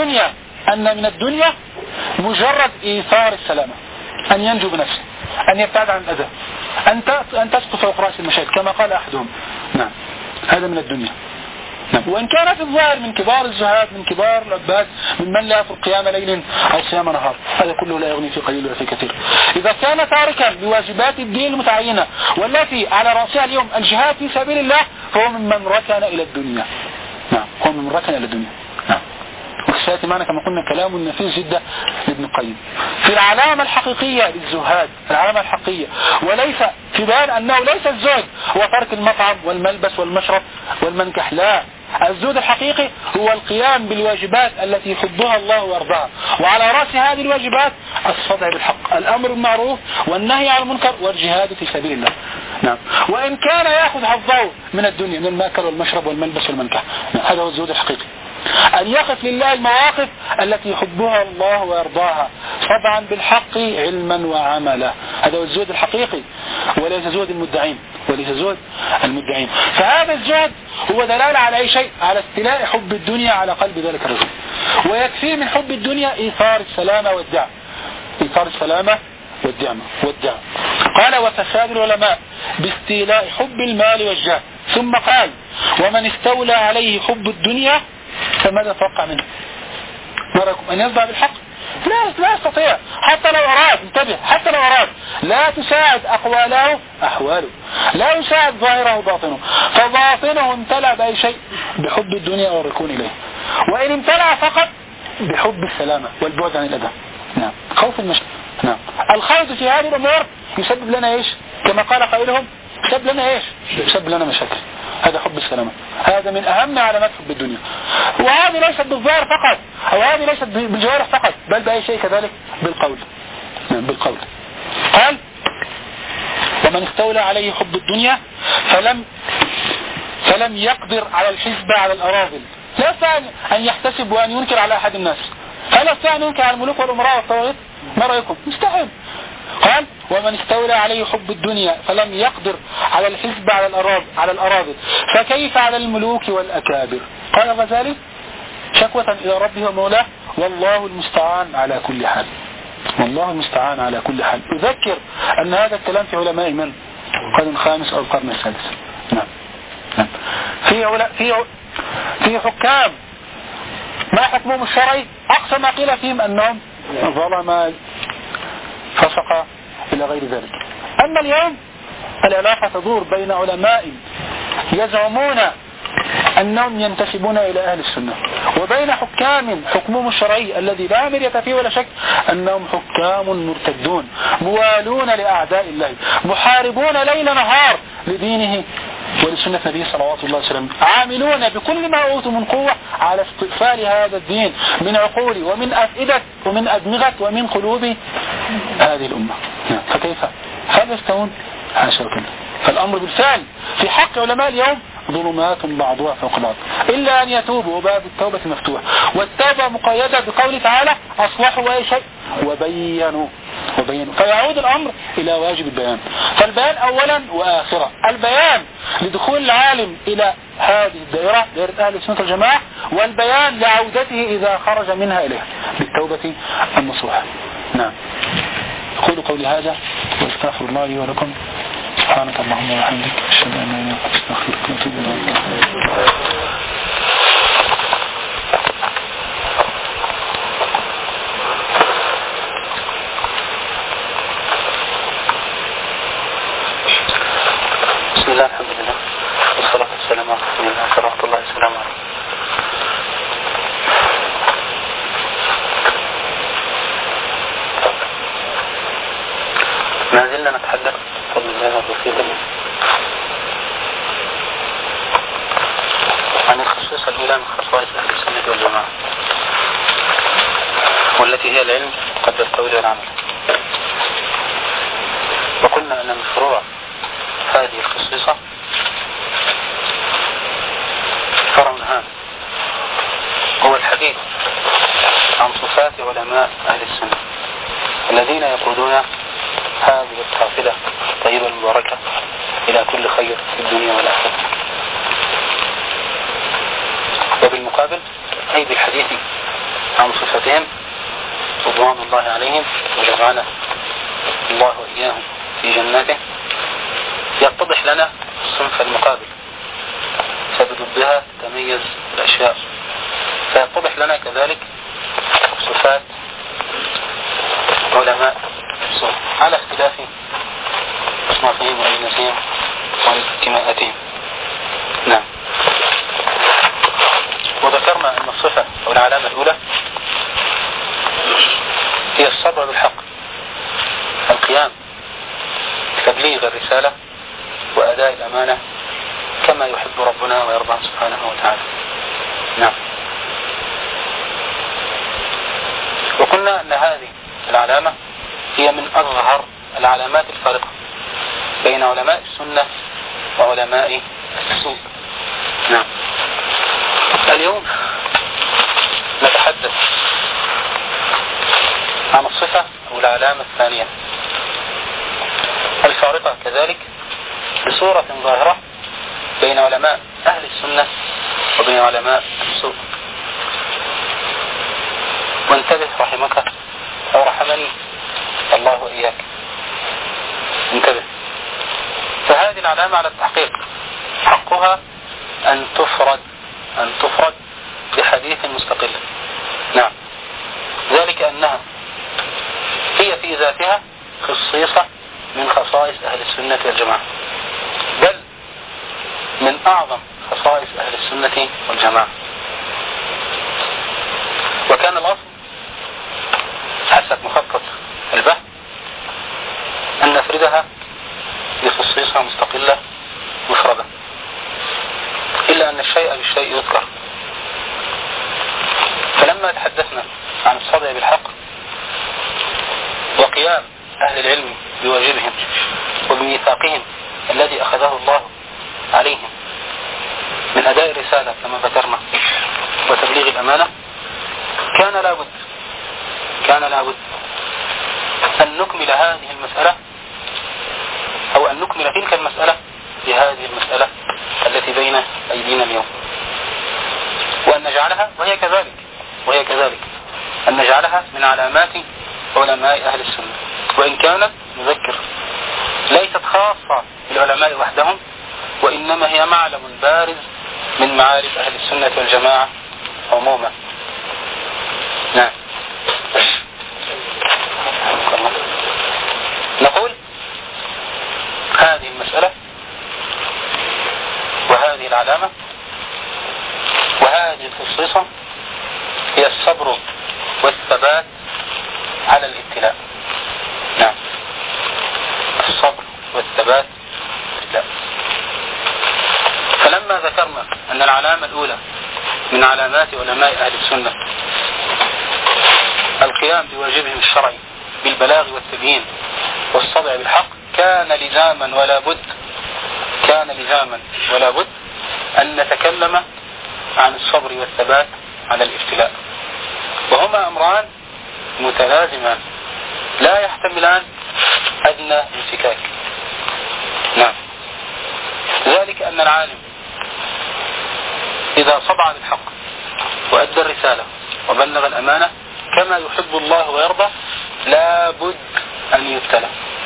من الدنيا مجرد إيثار السلامة، أن ينجو بنفسه، أن يبتعد عن الأذى، أن تسقط فوق رأس المشاكل كما قال أحدهم. نعم، هذا من الدنيا. نعم. وإن كان في الظاهر من كبار الزهاد، من كبار العباد، ممن لا يترك قيام ليل أو صيام نهار، هذا كله لا يغني في قليل ولا في كثير. إذا كان تاركا لواجبات الدين المتعينة والتي على رأسها اليوم الجهاد في سبيل الله، فهو ممن ركن إلى الدنيا. نعم، هو ممن ركن إلى الدنيا. نعم. وسيأتي معنا كما قلنا كلام نفيس جدا لابن القيم في العلامة الحقيقية للزهاد، العلامة الحقيقية، وليس في بيان أنه ليس الزهد هو ترك المطعم والملبس والمشرب والمنكح، لا، الزهد الحقيقي هو القيام بالواجبات التي يحبها الله ويرضاها، وعلى رأس هذه الواجبات الصدع بالحق، الأمر بالمعروف والنهي عن المنكر والجهاد في سبيل الله. نعم. وإن كان يأخذ حظه من الدنيا، من الماكل والمشرب والملبس والمنكح، هذا هو الزهد الحقيقي، أن يقف لله المواقف التي يحبها الله ويرضاها طبعا بالحق علما وعملا. هذا هو الزهد الحقيقي، وليس زهد المدعين، فهذا الزهد هو دلالة على أي شيء؟ على استيلاء حب الدنيا على قلب ذلك الرجل. ويكفي من حب الدنيا إيثار السلامة والدعم. قال وفساد العلماء باستيلاء حب المال والجاه. ثم قال ومن استولى عليه حب الدنيا فماذا توقع منه؟ ما رأيكم؟ أن يصدع بالحق؟ لا يستطيع، حتى لو أراد، انتبه، حتى لو أراد لا تساعد أقواله أحواله، لا يساعد ظاهره باطنه، فباطنه امتلأ بأي شيء؟ بحب الدنيا والركون إليه. وإن امتلأ فقط بحب السلامة والبعد عن الأذى. نعم، خوف المشاكل. نعم، الخوض في هذه الأمور يسبب لنا إيش؟ كما قال قائلهم يسبب لنا مشاكل. هذا حب السلامة، هذا من أهم علامات حب الدنيا. وهذه ليست بالظاهر فقط، أو هذه ليست بالجوارح فقط، بل بأي شيء كذلك بالقول. نعم، بالقول. قال ومن استولى عليه حب الدنيا فلم يقدر على الحسبة على الأراذل. لا يستطيع أن يحتسب وأن ينكر على أحد الناس. فلا يستطيع أن ينكر على الملوك والأمراء والطواغيت. ما رأيكم؟ مستحيل. قال ومن استولى عليه حب الدنيا فلم يقدر على الحسب على الأراذل فكيف على الملوك والأكابر. قال الغزالي شكوة إلى ربه ومولاه والله المستعان على كل حال. أذكر أن هذا الكلام في علماء من القرن الخامس أو القرن السادس. نعم. في حكام ما حكمهم الشرعي أقصى ما قيل فيهم أنهم ظلم فسق إلى غير ذلك. أما اليوم العلاقة تدور بين علماء يزعمون أنهم ينتسبون إلى أهل السنة، وبين حكام حكمهم الشرعي الذي لا مرية فيه ولا شك أنهم حكام مرتدون موالون لأعداء الله، محاربون ليل نهار لدينه ولسنة نبيه صلوات الله وسلامه، عاملون بكل ما أوتوا من قوة على استئصال هذا الدين من عقول ومن أفئدة ومن أدمغة ومن قلوب هذه الأمة. فكيف؟ هل يستوون؟ حاشا وكلا. فالأمر بالفعل في حق علماء اليوم ظلمات بعضها فوق بعض إلا أن يتوبوا، وباب التوبة مفتوح، والتوبة مقيدة بقوله تعالى أصلحوا أي شيء وبينوا. فيعود الأمر إلى واجب البيان. فالبيان أولا وآخرا، البيان لدخول العالم إلى هذه الدائرة، دائرة أهل السنة والجماعة، والبيان لعودته إذا خرج منها إليها بالتوبة النصوح. نعم. أقول قولي هذا واستغفر الله لي ولكم. سبحانك اللهم وبحمدك أشهد أن لا إله إلا أنت أستغفرك وأتوب إليك. الأولى من خصائص أهل السنة والجماعة، والتي هي العلم قبل القول والعمل. وقلنا أن من فروع هذه الخصيصة فرع هام، هو الحديث عن صفات علماء أهل السنة الذين يقودون هذه القافلة الطيبة المباركة إلى كل خير في الدنيا والآخرة. وبالمقابل أي بالحديث عن صفتهم رضوان الله عليهم وجمعنا الله وإياهم في جناته، يتضح لنا الصنف المقابل، فبضدها تميز الأشياء، فيتضح لنا كذلك صفات علماء السوء على اختلاف أصنافهم وأجناسهم وانتماءاتهم. نعم. وذكرنا أن الصفة أو العلامة الأولى هي الصبر بالحق، القيام بتبليغ الرسالة وأداء الأمانة كما يحب ربنا ويرضى سبحانه وتعالى. نعم. وقلنا أن هذه العلامة هي من أظهر العلامات الفارقة بين علماء السنة وعلماء السوء. نعم. اليوم نتحدث عن الصفة أو العلامة الثانية الفارقة كذلك بصورة ظاهرة بين علماء أهل السنة وبين علماء السوء. وانتبه رحمك أو رحمني الله وإياك، انتبه. فهذه العلامة على التحقيق حقها أن تفرد بحديث مستقل. نعم. ذلك أنها هي في ذاتها خصيصة من خصائص أهل السنة والجماعة، بل من أعظم خصائص أهل السنة والجماعة. وكان الأصل حسب مخطط البحث أن نفردها بخصيصة مستقلة مفردة، إلا أن الشيء بالشيء يذكر. فلما تحدثنا عن الصدع بالحق وقيام أهل العلم بواجبهم وبميثاقهم الذي أخذه الله عليهم من أداء الرسالة كما ذكرنا وتبليغ الأمانة، كان لابد أن نكمل هذه المسألة أو أن نكمل تلك المسألة بهذه المسألة التي بين أيدينا اليوم، وأن نجعلها وهي كذلك أن نجعلها من علامات علماء أهل السنة، وإن كانت نذكر ليست خاصة بالعلماء وحدهم، وإنما هي معلم بارز من معارف أهل السنة والجماعة عموما. نعم. نقول هذه المسألة وهذه العلامة وهذه الخصيصة هي الصبر والثبات على الابتلاء. نعم. الصبر والثبات لا. فلما ذكرنا أن العلامة الأولى من علامات علماء أهل السنة القيام بواجبهم الشرعي بالبلاغ والتبيين والصدع بالحق، كان لزاما ولا بد أن نتكلم عن الصبر والثبات على الابتلاء، وهما أمران متلازمان لا يحتملان أدنى انفكاك. نعم. ذلك أن العالم إذا صدع بالحق وأدى الرسالة وبلغ الأمانة كما يحب الله ويرضى لابد أن يبتلى.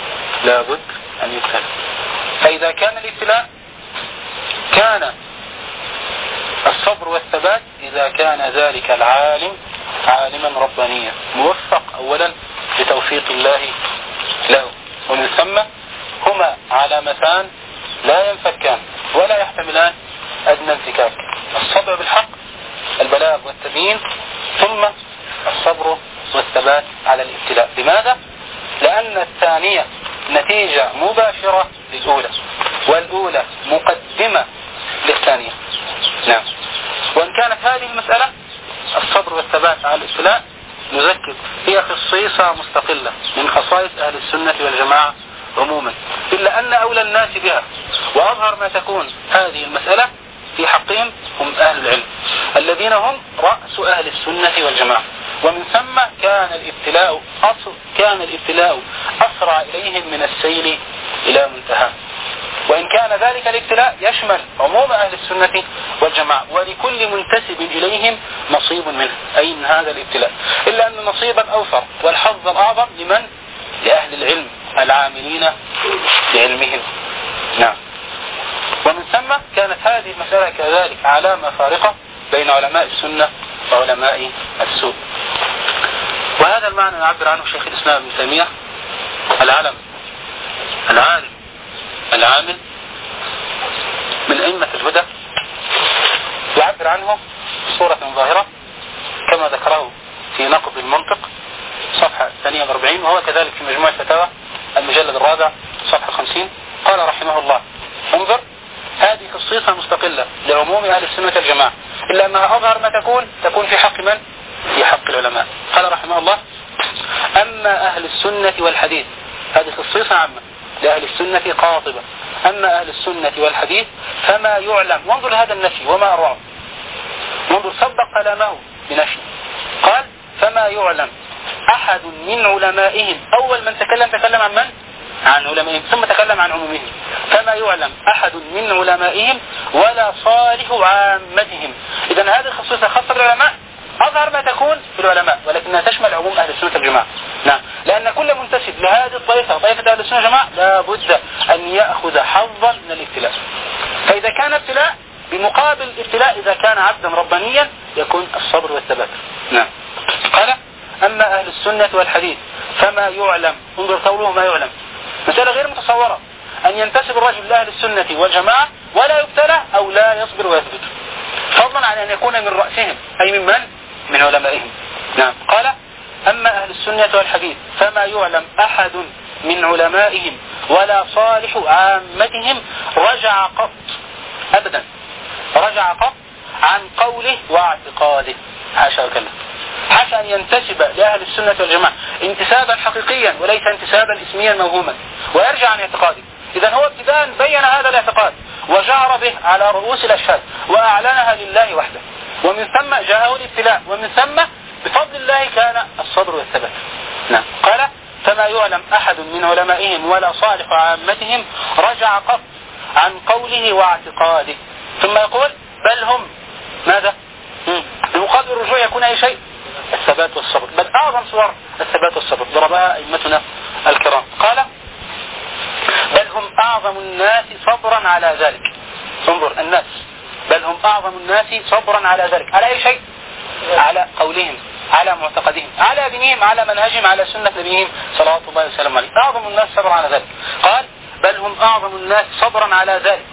فإذا كان الابتلاء كان الصبر والثبات إذا كان ذلك العالم عالما ربانيا موفق أولا بتوفيق الله له، ومن ثم هما علامتان لا ينفكان ولا يحتملان أدنى انفكاك: الصبر بالحق، البلاغ والتبيين، ثم الصبر والثبات على الابتلاء. لماذا؟ لأن الثانية نتيجة مباشرة للأولى، والأولى مقدمة للثانية. نعم. وإن كانت هذه المسألة الصبر والثبات على الابتلاء نذكر هي خصيصة مستقلة من خصائص أهل السنة والجماعة عموما، إلا أن أولى الناس بها وأظهر ما تكون هذه المسألة في حقهم هم أهل العلم الذين هم رأس أهل السنة والجماعة. ومن ثم كان الابتلاء أسرع إليهم من السيل إلى منتهى. وإن كان ذلك الابتلاء يشمل عموم أهل السنة والجماعة ولكل منتسب إليهم نصيب منه أي من هذا الابتلاء، إلا أن النصيب الأوفر والحظ الأعظم لمن؟ لأهل العلم العاملين بعلمهم. نعم. ومن ثم كانت هذه المسألة كذلك علامة فارقة بين علماء السنة وعلماء السوء. وهذا المعنى يعبر عنه شيخ الإسلام ابن تيمية العالم العالم العامل من أئمة الهدى، يعبر عنه صورة ظاهرة كما ذكره في نقد المنطق صفحة 42، وهو كذلك في مجموع فتاوى المجلد الرابع صفحة 50. قال رحمه الله: انظر، هذه خصيصة مستقلة لعموم أهل السنة والجماعة، إلا أنها أظهر ما تكون في حق من؟ في حق العلماء. قال رحمه الله: أما أهل السنة والحديث، هذه خصيصة عامة لأهل السنة قاطبة، أما أهل السنة والحديث فما يعلم. وانظر هذا النفي وما أروعه، وانظر سبق كلامه بنفي. قال: فما يعلم أحد من علمائهم. أول من تكلم عن من؟ عن علمائهم، ثم تكلم عن عمومهم. فما يعلم أحد من علمائهم ولا صالح عامتهم. إذن هذه الخصوصية خاصة بالعلماء، أظهر ما تكون في العلماء، ولكنها تشمل عموم أهل السنة والجماعة. نعم، لأن كل منتسب لهذه الطائفة، طائفة أهل السنة والجماعة، لا بد أن يأخذ حظا من الابتلاء. فإذا كان ابتلاء بمقابل الابتلاء، إذا كان عبدا ربانيا يكون الصبر والثبات. نعم. قال: أما أهل السنة والحديث فما يعلم. انظر قوله ما يعلم، مسألة غير متصورة أن ينتسب الرجل لأهل السنة والجماعة ولا يبتلى أو لا يصبر ويثبت، فضلا عن أن يكون من رأسهم، أي من علمائهم. نعم. قال: أما أهل السنة والحديث فما يعلم أحد من علمائهم ولا صالح عامتهم رجع قط أبدا عن قوله واعتقاده. حاشا وكلا، حاشا أن ينتسب لأهل السنة والجماعة انتسابا حقيقيا وليس انتسابا اسميا موهوما ويرجع عن اعتقاده. إذن هو ابتداء بين هذا الاعتقاد وجهر به على رؤوس الأشهاد وأعلنها لله وحده، ومن ثم جاءه الابتلاء، ومن ثم بفضل الله كان الصبر والثبات. نعم. قال: فما يعلم أحد من علمائهم ولا صالح عامتهم رجع قط عن قوله واعتقاده. ثم يقول: بل هم ماذا؟ بمقابل الرجوع يكون أي شيء؟ الثبات والصبر، بل أعظم صور الثبات والصبر ضربها أئمتنا الكرام. قال: بل هم أعظم الناس صبرا على ذلك. انظر الناس، بل هم أعظم الناس صبرا على ذلك. على أي شيء؟ على قولهم، على معتقدهم، على دينهم، على منهجهم، على سنة نبيهم صلوات الله وسلم عليه. أعظم الناس صبرا على ذلك. قال: بل هم أعظم الناس صبرا على ذلك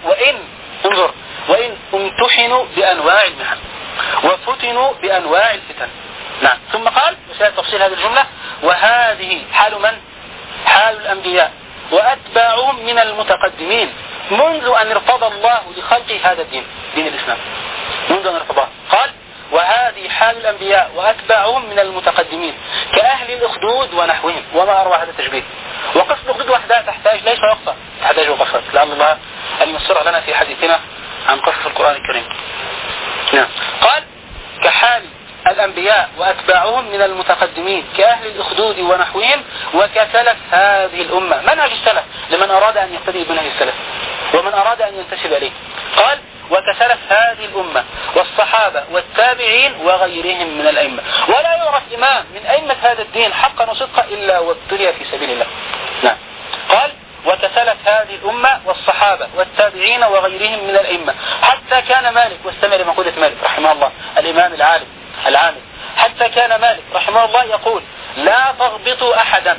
وإن امتحنوا بأنواع المحن وفتنوا بأنواع الفتن. نعم. ثم قال وسيأتي تفصيل هذه الجملة: وهذه حال من؟ حال الأنبياء وأتباعهم من المتقدمين منذ أن ارتضى الله لخلق هذا الدين، دين الإسلام، منذ أن ارتضاه. قال: وهذه حال الأنبياء وأتباعهم من المتقدمين كأهل الأخدود ونحوهم. وما أروع هذا التشبيه. وقصة الأخدود وحدها تحتاج ليس وقفة، تحتاج وقفات، لعل الله أن يمسرها لنا في حديثنا عن قصة القرآن الكريم. نعم. قال: كحال الأنبياء وأتباعهم من المتقدمين كأهل الأخدود ونحوهم وكسلف هذه الأمة. منهج السلف لمن أراد أن يقتدي بمنهج السلف ومن أراد أن ينتسب إليه. قال: وكسلف هذه الأمة والصحابة والتابعين وغيرهم من الأئمة. ولا يعرف إمام من أئمة هذا الدين حقا وصدقا إلا وابتلي في سبيل الله. نعم. قال: وكسلف هذه الأمة والصحابة والتابعين وغيرهم من الأئمة حتى كان مالك، واستمع لمقولة مالك رحمه الله الإمام العالم العامل، حتى كان مالك رحمه الله يقول: لا تغبطوا أحدا،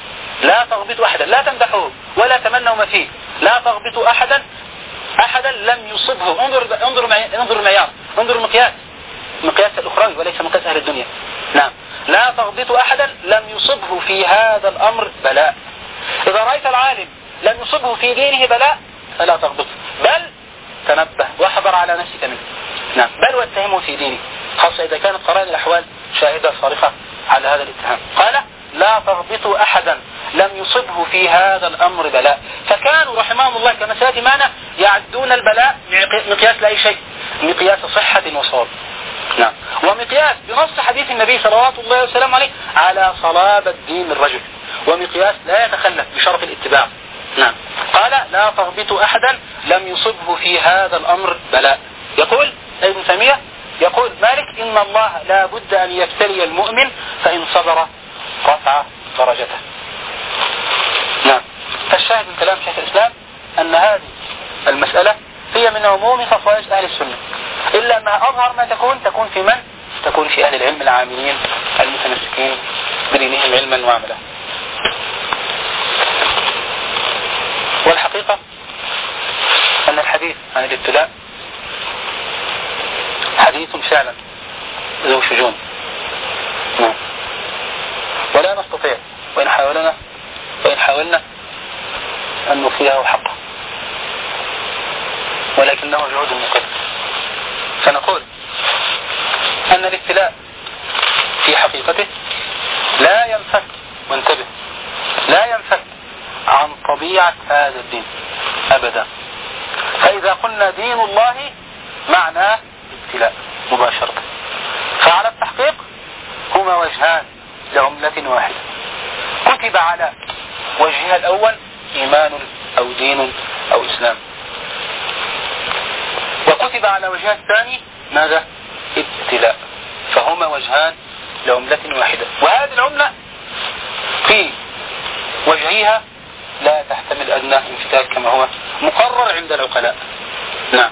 لا تمدحوه ولا تمنوا ما فيه، لا تغبطوا أحدا لم يصبه. انظر المعيار، انظر المقياس الأخروي وليس مقياس أهل الدنيا. نعم. لا تغبطوا أحدا لم يصبه في هذا الأمر بلاء. إذا رأيت العالم لم يصبه في دينه بلاء فلا تغبطه، بل تنبه واحذر على نفسك منه. نعم، بل واتهمه في دينه، خاصة إذا كانت قرائن الأحوال شاهدة صارخة على هذا الاتهام. قال لا تغبطوا أحدا لم يصبه في هذا الأمر بلاء. فكانوا رحمهم الله كما سيأتي معنا يعدون البلاء مقياس لأي شيء، مقياس صحة وصواب. نعم، ومقياس بنص حديث النبي صلوات الله وسلامه عليه على صلابة دين الرجل، ومقياس لا يتخلف بشرط الاتباع. نعم، قال لا تغبطوا أحدا لم يصبه في هذا الأمر بلاء. يقول ابن تيمية، يقول مالك إن الله لا بد أن يبتلي المؤمن فإن صبر رفع درجته. نعم، فالشاهد من كلام شيخ الإسلام أن هذه المسألة هي من عموم خصائص أهل السنة، إلا ما أظهر ما تكون في من؟ تكون في أهل العلم العاملين المتمسكين بدينهم علما وعملا. والحقيقة أن الحديث عن الابتلاء حديث فعلا ذو شجون، ولا نستطيع وإن حاولنا أن نفيه حقه، ولكنه جهود مقل. فنقول أن الابتلاء في حقيقته لا ينفك، وانتبه، لا ينفك عن طبيعة هذا الدين أبدا. فإذا قلنا دين الله معناه ابتلاء مباشرة. فعلى التحقيق هما وجهان لعملة واحدة، كتب على وجهها الأول إيمان أو دين أو إسلام، وكتب على وجهها الثاني ماذا؟ ابتلاء. فهما وجهان لعملة واحدة، وهذه العملة في وجهها لا تحتمل أدنى انفتاك كما هو مقرر عند العقلاء. نعم،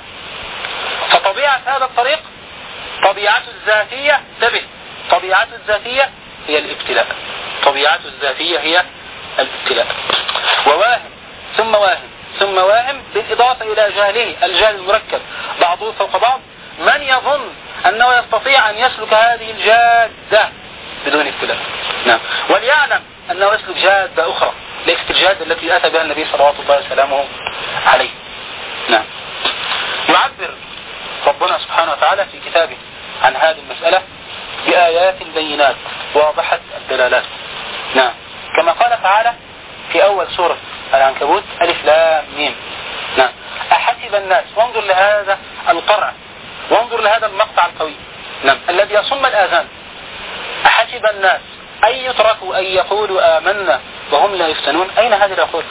فطبيعة هذا الطريق طبيعته الذاتية، انتبه، طبيعته الذاتية هي الابتلاء، طبيعته الذاتية هي الابتلاء. وواهم ثم واهم ثم واهم بالإضافة إلى جهله الجهل المركب بعضه فوق بعض، من يظن أنه يستطيع أن يسلك هذه الجادة بدون ابتلاء. نعم، وليعلم أنه يسلك جادة أخرى ليست الجادة التي أتى بها النبي صلوات الله وسلامه عليه. نعم، يعبر ربنا سبحانه وتعالى في كتابه عن هذه المسألة بآيات بينات واضحة الدلالات. نعم، كما قال تعالى في أول سورة العنكبوت ألف لام ميم. نعم، أحسب الناس، وانظر لهذا القرع، وانظر لهذا المقطع القوي، نعم، الذي يصم الآذان. أحسب الناس أن يتركوا أن يقولوا آمنا وهم لا يفتنون. أين هذه العقول؟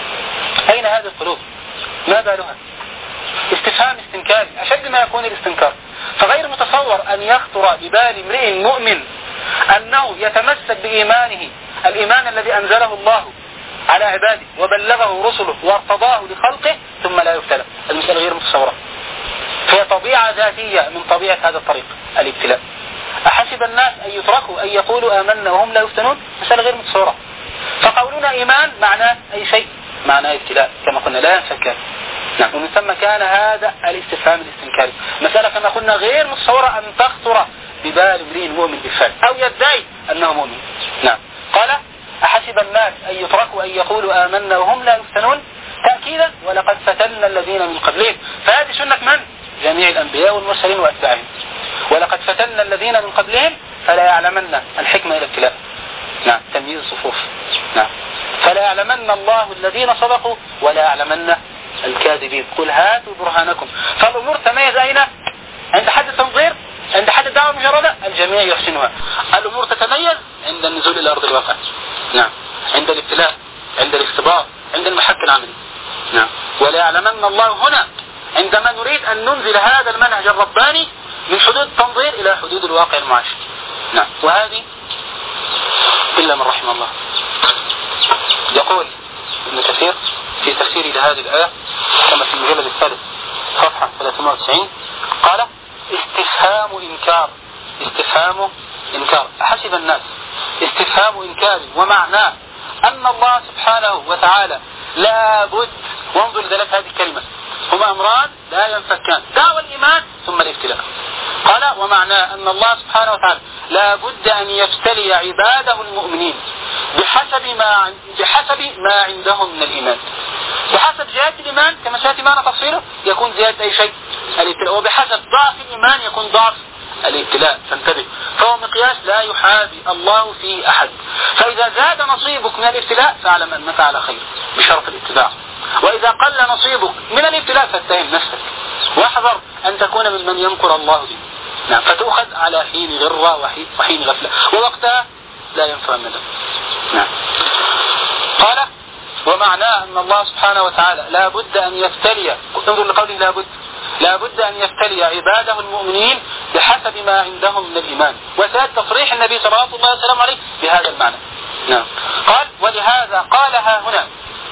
أين هذه القلوب؟ ما بالها؟ استفهام استنكاري أشد ما يكون الاستنكار. فغير متصور أن يخطر ببال امرئ مؤمن أنه يتمسك بإيمانه، الإيمان الذي أنزله الله على عباده وبلغه رسله وارتضاه لخلقه ثم لا يبتلى. المسألة غير متصورة، فهي طبيعة ذاتية من طبيعة هذا الطريق الابتلاء. أحسب الناس أن يتركوا أن يقولوا آمنا وهم لا يفتنون، مسألة غير متصورة. فقولنا إيمان معناه أي شيء، معناه ابتلاء كما قلنا لا ينفك. نعم، ومن ثم كان هذا الاستفهام الاستنكاري. مسألة كما قلنا غير متصورة أن تخطر ببال امرئ مؤمن بالفعل أو يدعي أنه مؤمن. نعم، قال أحسب الناس أن يتركوا أن يقولوا آمنا وهم لا يفتنون تأكيدا ولقد فتنا الذين من قبلهم. فهذه سنة من؟ جميع الأنبياء والمرسلين وأتباعهم. ولقد فتنا الذين من قبلهم فلا يعلمن الحكمة إلى الابتلاء. نعم، تمييز الصفوف. نعم، فلا يعلمن الله الذين صدقوا ولا يعلمن الكاذبين. قل هاتوا برهانكم. فالأمور تميز أين؟ عند حد التنظير، عند حد الدعوة المجردة الجميع يحسنها. الأمور تتميز عند النزول إلى أرض الواقع. نعم، عند الابتلاء، عند الاختبار، عند المحك العملي. نعم، ولا يعلمن الله هنا عندما نريد أن ننزل هذا المنهج الرباني من حدود التنظير إلى حدود الواقع المعاش. نعم، وهذه إلا من رحم الله. يقول ابن كثير في تفسيره لهذه الآية كما في المجلد الثالث صفحة 390 قال استفهام إنكار، استفهام إنكار. أحسب الناس استفهام إنكار، ومعناه أن الله سبحانه وتعالى لابد، وانظر لذلك هذه الكلمة، هما أمران لا ينفكان، دعوة الإيمان ثم الابتلاء. قال ومعناه أن الله سبحانه وتعالى لابد أن يبتلي عباده المؤمنين بحسب ما عندهم من الإيمان. بحسب زيادة الإيمان كما سيأتي معنا تفصيله يكون زيادة أي شيء الابتلاء، وبحسب ضعف الإيمان يكون ضعف الابتلاء، فانتبه. فهو مقياس لا يحابي الله فيه أحد. فإذا زاد نصيبك من الابتلاء فاعلم أنك على خير بشرط الاتباع، وإذا قل نصيبك من الابتلاء فاتهم نفسك واحذر أن تكون ممن يمكر الله به. نعم، فتأخذ على حين غرة وحين غفلة، ووقتها لا ينفع الندم. نعم. قال ومعناه أن الله سبحانه وتعالى لا بد أن يفتلي، انظر لقوله لا بد أن يفتلي عباده المؤمنين بحسب ما عندهم من الإيمان، وسيأتي تصريح النبي صلى الله عليه وسلم عليه بهذا المعنى. نعم. قال ولهذا قالها هنا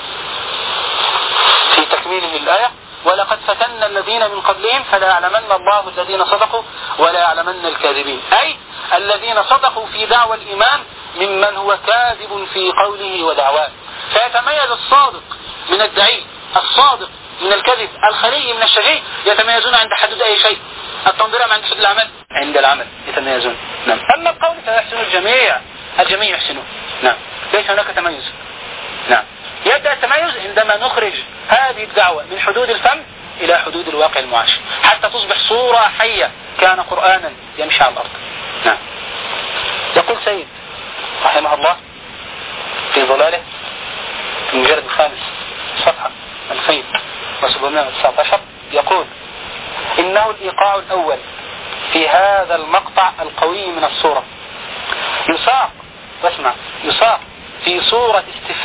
في تكميله الآية ولقد فتنا الذين من قبلهم فلا يعلمن الله الذين صدقوا ولا يعلمن الكاذبين، أي الذين صدقوا في دعوى الإيمان ممن هو كاذب في قوله ودعواه. فيتميز الصادق من الدعي، الصادق من الكذب، الخلي من الشجي، يتميزون عند حدود أي شيء. التنظير عند حدود العمل، عند العمل يتميزون. نعم. أما القول فيحسن الجميع يحسنون. نعم. ليس هناك تميز. نعم. يبدأ التميز عندما نخرج هذه الدعوة من حدود الفم إلى حدود الواقع المعاش، حتى تصبح صورة حية كان قرآنا يمشي على الأرض. نعم. يقول سيد رحمه الله في ظلاله في المجلد الخامس صفحة 2719 يقول إنه الإيقاع الأول في هذا المقطع القوي من الصورة يساق، واسمع، يساق في صورة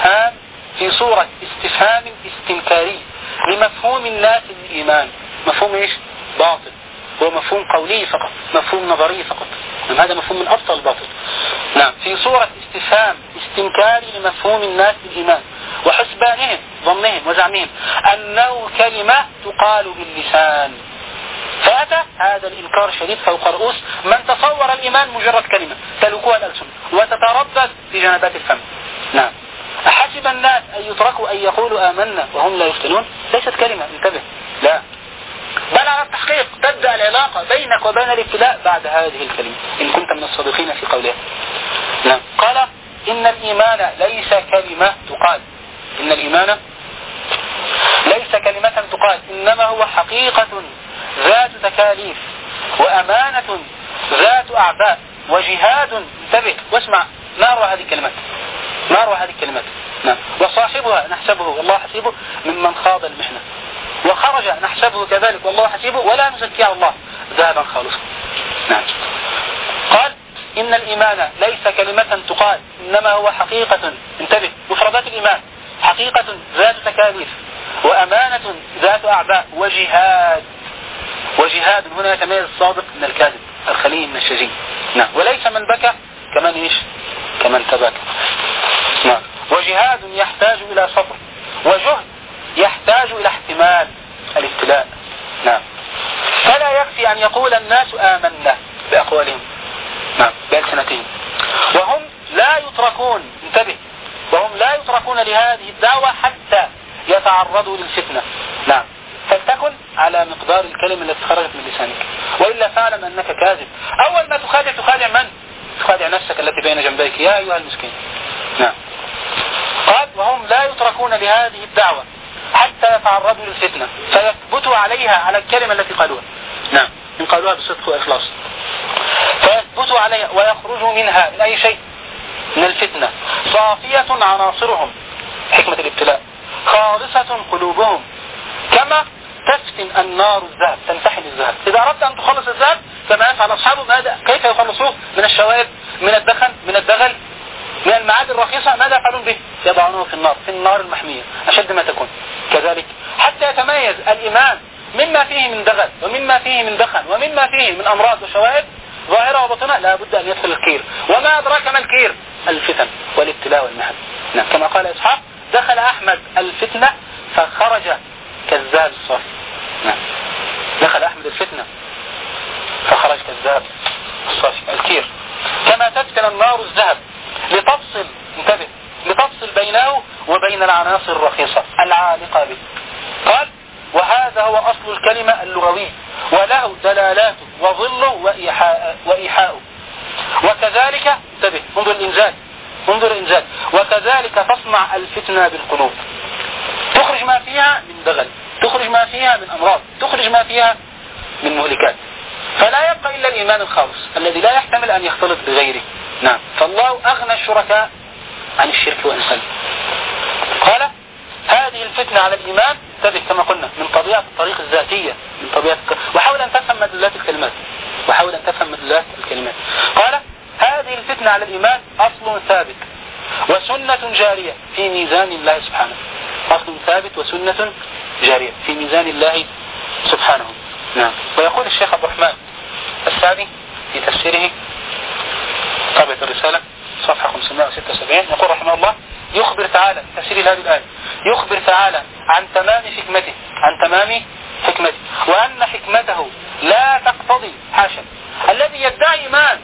استفهام استنكاري لمفهوم الناس للإيمان. مفهوم إيش؟ باطل، هو مفهوم قولي فقط، مفهوم نظري فقط. هذا مفهوم من أبطل الباطل. نعم. في صورة استفهام استنكاري لمفهوم الناس للإيمان وحسبانهم، ظنهم وزعمهم أنه كلمة تقال باللسان. فأتى هذا الإنكار الشديد فوق رؤوس من تصور الإيمان مجرد كلمة تلوكها الألسن وتتردد في جنبات الفم. نعم. أحسب الناس أن يتركوا أن يقولوا آمنا وهم لا يفتنون؟ ليست كلمة، انتبه، لا، بل على التحقيق تبدأ العلاقة بينك وبين الابتلاء بعد هذه الكلمة إن كنت من الصادقين في قولها. نعم. قال إن الإيمان ليس كلمة تقال، إن الإيمان ليس كلمة تقال، إنما هو حقيقة ذات تكاليف وأمانة ذات أعباء وجهاد. انتبه واسمع، ما أروع هذه الكلمات، نعم. وصاحبها نحسبه والله حسيبه ممن خاض المحنة، وخرج نحسبه كذلك والله حسيبه ولا نزكي على الله ذهبا خالصا. نعم. قال إن الإيمان ليس كلمة تقال، إنما هو حقيقة، انتبه، مفردات الإيمان، حقيقة ذات تكاليف وأمانة ذات أعباء وجهاد هنا يتميز الصادق من الكاذب، الخلي من الشجي. نعم. وليس من بكى كمن تبكى. نعم. وجهاد يحتاج إلى صبر، وجهد يحتاج إلى احتمال الابتلاء. نعم. فلا يكفي أن يقول الناس آمنا بأقوالهم، نعم، بألسنتهم، وهم لا يتركون، انتبه، وهم لا يتركون لهذه الدعوة حتى يتعرضوا للفتنة. نعم. فلتكن على مقدار الكلمة التي خرجت من لسانك، وإلا فاعلم أنك كاذب. أول ما تخادع من؟ تخادع نفسك التي بين جنبيك يا أيها المسكين. نعم. قال وهم لا يتركون لهذه الدعوة حتى يتعرضوا للفتنة فيثبتوا عليها، على الكلمة التي قالوها. نعم. إن قالوها بصدق وإخلاص فيثبتوا عليها ويخرجوا منها من أي شيء من الفتنة صافية عناصرهم، حكمة الابتلاء، خالصة قلوبهم، كما تفتن النار الذهب، تمتحن الذهب. إذا أردت أن تخلص الذهب كما يفعل أصحابه، ماذا؟ كيف يخلصوه من الشوائب، من الدخن، من الدغل، من المعادن الرخيصة؟ ماذا يفعلون به؟ يضعونه في النار المحمية أشد ما تكون. كذلك حتى يتميز الإيمان مما فيه من دغل ومما فيه من دخن ومما فيه من أمراض وشوائب ظاهرة وباطنة، لا بد أن يدخل الكير. وما أدراك ما الكير؟ الفتن والابتلاء والمحن. نعم. كما قال إسحاق دخل أحمد الفتنة فخرج كالذهب الصافي. نعم. دخل أحمد الفتنة فخرج كالذهب الصافي، الكير. كما تفتن النار الذهب لتفصل، انتبه، لتفصل بينه وبين العناصر الرخيصة العالقة به. قال وهذا هو أصل الكلمة اللغوي وله دلالاته وظله وإيحاؤه. وكذلك، انتبه، انظر الإنزال، وكذلك تصنع الفتنة بالقلوب، تخرج ما فيها من دغل، تخرج ما فيها من أمراض، تخرج ما فيها من مهلكات، فلا يبقى إلا الإيمان الخالص الذي لا يحتمل أن يختلط بغيره. نعم. فالله أغنى الشركاء عن الشرك وإنسان. قال هذه الفتنة على الإيمان تبت كما قلنا من طبيعة الطريق الذاتية، من طبيعة وحاول أن تفهم مدلولات الكلمات، وحاول أن تفهم مدلولات الكلمات. قال هذه الفتنة على الإيمان أصل ثابت وسنة جارية في ميزان الله سبحانه. أصل ثابت وسنة جارية في ميزان الله سبحانه. نعم. ويقول الشيخ عبد الرحمن السعدي في تفسيره طبعة الرسالة صفحة 576 يقول رحمه الله يخبر تعالى تفسير هذه الآية، يخبر تعالى عن تمام حكمته، وأن حكمته لا تقتضي حاشا الذي يدعي إيمان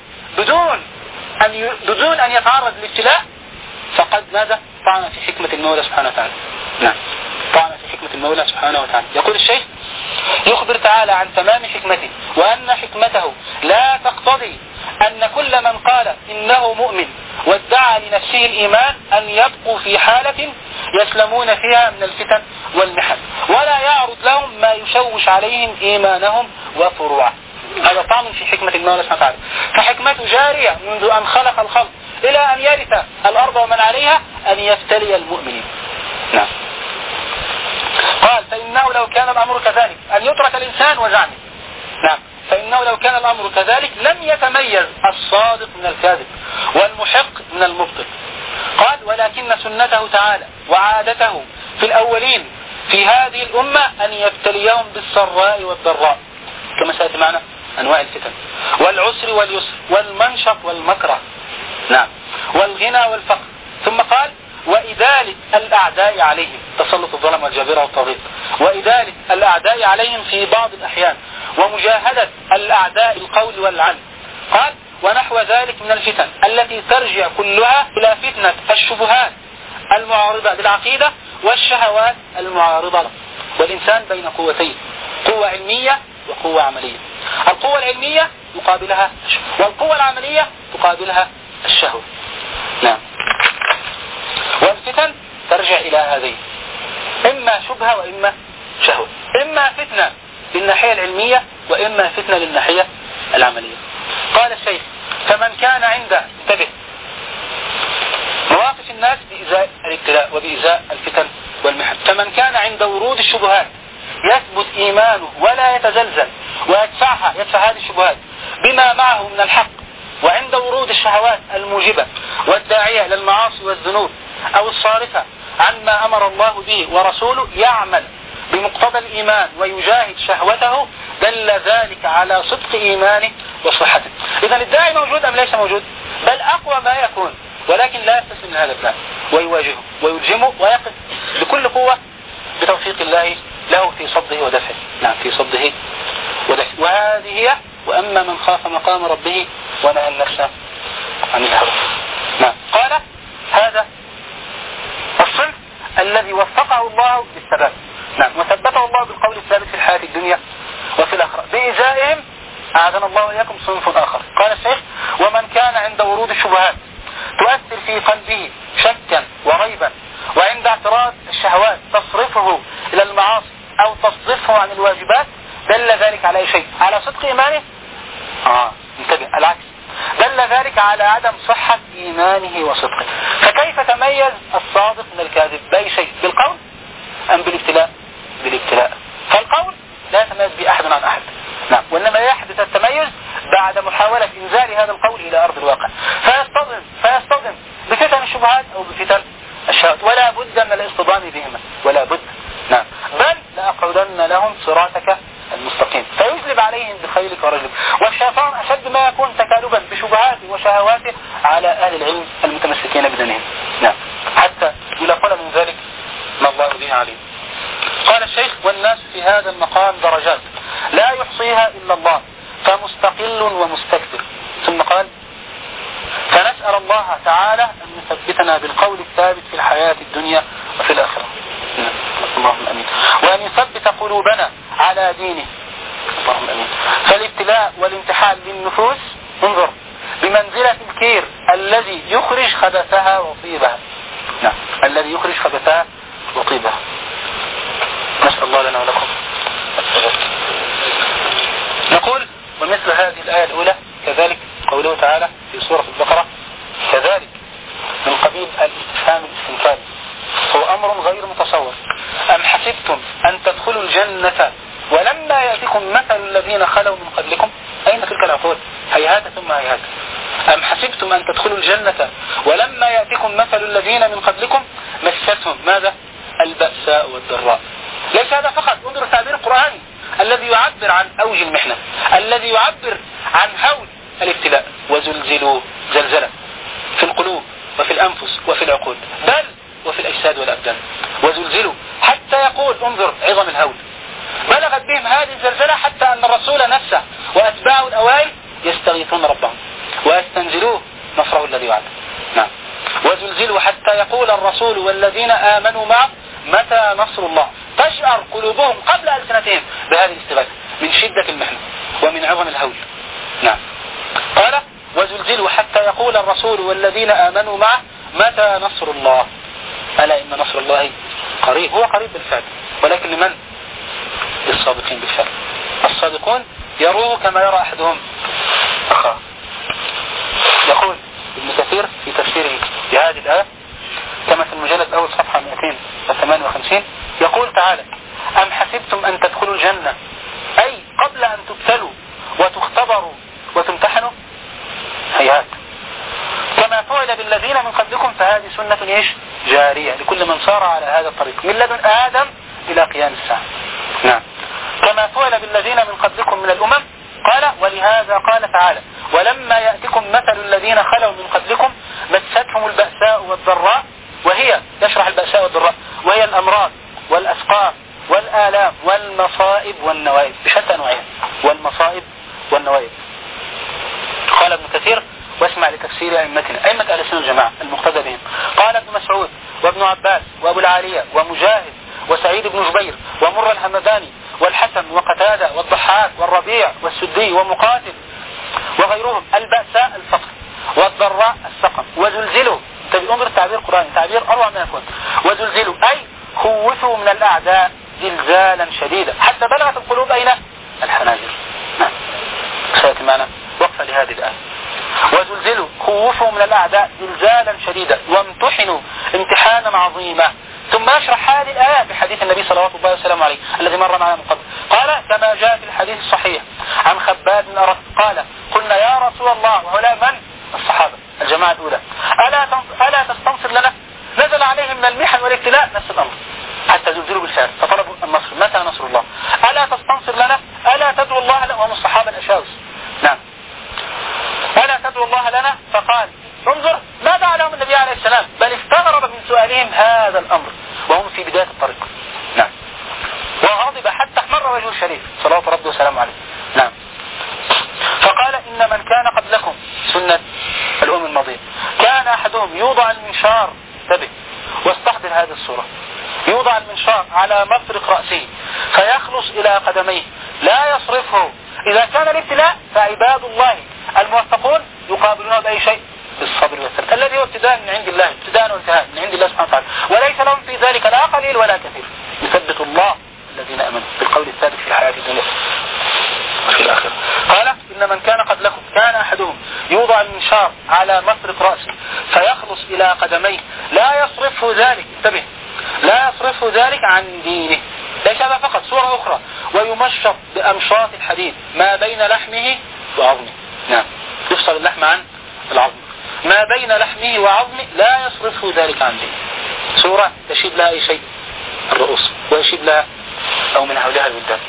بدون أن يتعرض للابتلاء فقد ماذا طعن في حكمة المولى سبحانه وتعالى. نعم. طعن في حكمة المولى سبحانه وتعالى. يقول الشيخ يخبر تعالى عن تمام حكمته وأن حكمته لا تقتضي أن كل من قال إنه مؤمن وادعى لنفسه الإيمان أن يبقوا في حالة يسلمون فيها من الفتن والمحن ولا يعرض لهم ما يشوش عليهم إيمانهم وفروعه. هذا طعن في حكمة المولى سبحانه وتعالى. فحكمته جارية منذ أن خلق الخلق إلى أن يرث الأرض ومن عليها أن يفتلي المؤمنين. نعم. قال فإنه لو كان الأمر كذلك أن يترك الإنسان وزعمه. نعم. فإنه لو كان الأمر كذلك لم يتميز الصادق من الكاذب والمحق من المبطل. قال ولكن سنته تعالى وعادته في الأولين في هذه الأمة أن يبتليهم بالسراء والضراء كما سيأتي معنا أنواع الفتن والعسر واليسر والمنشط والمكره. نعم. والغنى والفقر. ثم قال وإذالة الأعداء عليهم تسلط الظلم والجبيرة والطغيط وإذالة الأعداء عليهم في بعض الأحيان ومجاهدة الأعداء القول والعلم. قال ونحو ذلك من الفتن التي ترجع كلها إلى فتنة الشبهات المعارضة للعقيدة والشهوات المعارضة له. والإنسان بين قوتين، قوة علمية وقوة عملية. القوة العلمية يقابلها والقوة العملية تقابلها الشهوة. نعم. والفتن ترجع إلى هذين، إما شبهة وإما شهوة، إما فتنة للناحية العلمية وإما فتنة للناحية العملية. قال الشيخ فمن كان عنده انتبه مواقف الناس بإزاء الابتلاء وبإزاء الفتن والمحن، فمن كان عند ورود الشبهات يثبت إيمانه ولا يتزلزل ويدفع هذه الشبهات بما معه من الحق، وعند ورود الشهوات الموجبة والداعية للمعاصي والذنوب أو الصارفة عما أمر الله به ورسوله يعمل بمقتضى الإيمان ويجاهد شهوته دل ذلك على صدق إيمانه وصحته. إذا الداعي موجود أم ليس موجود؟ بل أقوى ما يكون، ولكن لا يستسلم لهذا الداعي ويواجهه ويلجمه ويقف بكل قوة بتوفيق الله له في صده ودفعه. نعم في صده ودفعه. وهذه هي وأما من خاف مقام ربه ونهى النفس عن الهوى. نعم. قال هذا الصنف الذي وفقه الله للثبات. نعم. وثبته الله بالقول الثابت في الحياة الدنيا وفي الآخرة بإزائهم أعاذنا الله وإياكم صنف آخر. قال الشيخ ومن كان عند ورود الشبهات تؤثر في قلبه شكا وريبا وعند اعتراض الشهوات تصرفه إلى المعاصي أو تصرفه عن الواجبات دل ذلك على شيء؟ على صدق إيمانه؟ انتبه العكس، دل ذلك على عدم صحة إيمانه وصدقه. فكيف تميز الصادق من الكاذب؟ بأي شيء؟ بالقول أم بالابتلاء؟ بالابتلاء. فالقول لا يتميز بأحد عن أحد. نعم. وإنما يحدث التميز بعد محاولة إنزال هذا القول إلى أرض الواقع فيصطدم بفتن الشبهات أو بفتن الشهوات ولا بد من الاصطدام بهما ولا بد. نعم. بل لأقعدن لهم صراطك المستقيم فيجلب عليهم بخيلك ورجلك. والشيطان أشد ما يكون تكالبا بشبهاته وشهواته على أهل العلم المتمسكين بدينهم. نعم. حتى يلاقون من ذلك ما الله به عليم. قال الشيخ والناس في هذا المقام درجات لا يحصيها إلا الله فمستقل ومستكبر. ثم قال فنسأل الله تعالى أن يثبتنا بالقول الثابت في الحياة الدنيا وفي الآخرة. اللهم أمين. وأن يثبت قلوبنا على دينه. اللهم أمين. فالابتلاء والامتحان للنفوس انظر بمنزلة الكير الذي يخرج خبثها وطيبها. نعم. الذي يخرج خبثها وطيبها. نسأل الله لنا ولكم الثبات. نقول ومثل هذه الآية الأولى كذلك قوله تعالى في سورة البقرة كذلك من قبيل الاستفهام الاستنكاري، هو أمر غير متصور. أم حسبتم أن تدخلوا الجنة ولما يأتكم مثل الذين خلوا من قبلكم؟ أين تلك العقول؟ هيهات ثم هيهات. أم حسبتم أن تدخلوا الجنة ولما يأتكم مثل الذين من قبلكم مستهم ماذا؟ البأساء والضراء. ليس هذا فقط، انظر التعبير القرآني الذي يعبر عن أوج المحنة، الذي يعبر عن هول الابتلاء. وزلزلوا زلزلة في القلوب وفي الأنفس وفي العقول بل وفي الأجساد والأبدان. وزلزلوا حتى يقول انظر عظم الهول، بلغت بهم هذه الزلزلة حتى أن الرسول نفسه وأتباعه الأوائل يستغيثون ربهم ويستنزلوه نصره الذي وعده. نعم. وزلزلوا حتى يقول الرسول والذين آمنوا معه متى نصر الله، تشعر قلوبهم قبل ألسنتهم بهذه الاستغاثة من شدة المحنة ومن عظم الهول. نعم. قال وزلزلوا حتى يقول الرسول والذين آمنوا معه متى نصر الله، ألا إن نصر الله قريب. هو قريب بالفعل، ولكن لمن؟ للصادقين بالفعل. الصادقون يروه كما يرى أحدهم أخاه. يقول ابن كثير في تفسيره لهذه الآية كما في المجلد الأول صفحة 258 يقول تعالى أم حسبتم أن تدخلوا الجنة أي قبل أن تبتلوا وتختبروا وتمتحنوا؟ هيهات. كما فعل بالذين من قبلكم فهذه سنة إيش؟ جارية لكل من صار على هذا الطريق من لدن آدم إلى قيام الساعة. نعم. كما فعل بالذين من قبلكم من الأمم. قال ولهذا قال تعالى ولما يأتكم مثل الذين خلوا من قبلكم مستهم البأساء والضراء، وهي يشرح البأساء والضراء وهي الأمراض والأسقام والآلام والمصائب والنوائب بشتى أنواعها، والمصائب والنوائب. قال ابن كثير واسمع لتفسير أئمتنا أئمة أهل السنة والجماعة المقتدى بهم. قال ابن مسعود وابن عباس وأبو العالية ومجاهد وسعيد بن جبير ومر الهمداني والحسن وقتادة والضحاك والربيع والسدي ومقاتل وغيرهم البأساء الفقر والضراء السقم. وزلزلوا، انظر التعبير القرآني تعبير أروع ما يكون. وزلزلوا أي خوفوا من الأعداء زلزالا شديدا حتى بلغت القلوب أين؟ الحناجر. نعم. سيأتي معنا وقفة لهذه الآية. وزلزلوا خوفوا من الأعداء زلزالا شديدا وامتحنوا امتحانا عظيما. ثم يشرح هذه الآية بحديث النبي صلى الله عليه وسلم الذي مر معنا من قبل. قال كما جاء في الحديث الصحيح عن خباب بن أرد قال قلنا يا رسول الله، وهؤلاء من؟ الصحابة الجماعة الأولى، ألا تستنصر لنا؟ نزل عليهم من المحن والابتلاء نفس الأمر حتى زلزلوا بالفعل فطلبوا النصر. متى نصر الله؟ ألا تستنصر لنا؟ ألا تدعو الله لنا؟ وهم الصحابة الأشاوس. نعم. ألا تدعو الله لنا؟ فقال انظر ما دعا لهم النبي عليه السلام بل استغرب من سؤالهم هذا الأمر وهم في بداية الطريق. نعم. وغضب حتى احمر وجهه الشريف صلوات ربه وسلامه عليه. نعم. فقال إن من كان قبلكم سنة الأمم الماضية كان أحدهم يوضع المنشار، انتبه واستحضر هذه الصورة، يوضع المنشار على مفرق رأسه فيخلص إلى قدميه لا يصرفه. إذا كان الابتلاء فعباد الله الموفقون يقابلونه بأي شيء؟ بالصبر والثبات الذي هو ابتداء من عند الله، ابتداء وانتهاء من عند الله سبحانه وتعالى، وليس لهم في ذلك لا قليل ولا كثير. يثبت الله الذين امنوا بالقول الثابت في الحياة الدنيا وفي الآخرة. قال إن من كان قبلكم كان أحدهم يوضع المنشار على مفرق رأسه فيخلص إلى قدميه لا يصرفه ذلك، انتبه لا يصرفه ذلك عن دينه. ليس هذا فقط، صورة أخرى ويمشط بأمشاط الحديد ما بين لحمه وعظمه. نعم. يفصل اللحم عن العظم ما بين لحمه وعظمه لا يصرفه ذلك عن دينه. صورة تشيب لها أي شيء الرؤوس ويشيب لها أو من حولها الولدان.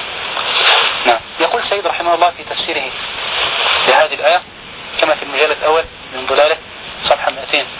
نعم. يقول سيد رحمه الله في تفسيره لهذه الآية كما في المجلد الأول من ضلاله صفحة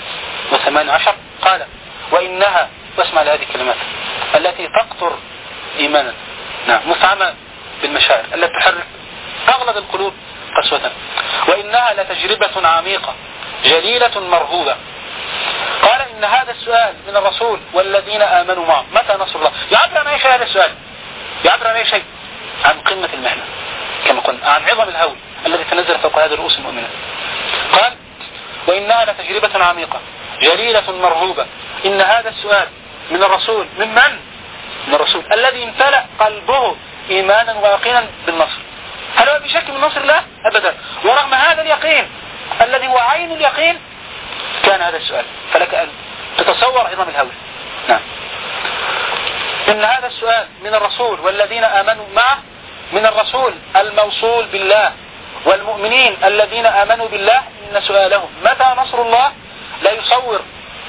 218 قال وإنها، واسمع لهذه الكلمات التي تقطر إيمانا، نعم مفعمة بالمشاعر التي تحرك أغلب القلوب قسوة، وإنها لتجربة عميقة جليلة مرهوبة. قال إن هذا السؤال من الرسول والذين آمنوا معه متى نصر الله يعبر عن أي شيء. هذا السؤال يعبر عن أي شيء؟ عن قمة المحنة كما قلنا، عن عظم الهول الذي تنزل فوق هذه الرؤوس المؤمنة. قال وإنها لتجربة عميقة جليلة مرهوبة. إن هذا السؤال من الرسول، من من؟ من الرسول الذي امتلأ قلبه إيمانا ويقينا بالنصر، هل هو بشك من نصر الله؟ أبدا. ورغم هذا اليقين الذي هو عين اليقين كان هذا السؤال. فلك أن تتصور عظم الهول. نعم. إن هذا السؤال من الرسول والذين آمنوا معه، من الرسول الموصول بالله والمؤمنين الذين آمنوا بالله، إن سؤالهم متى نصر الله لا يصور،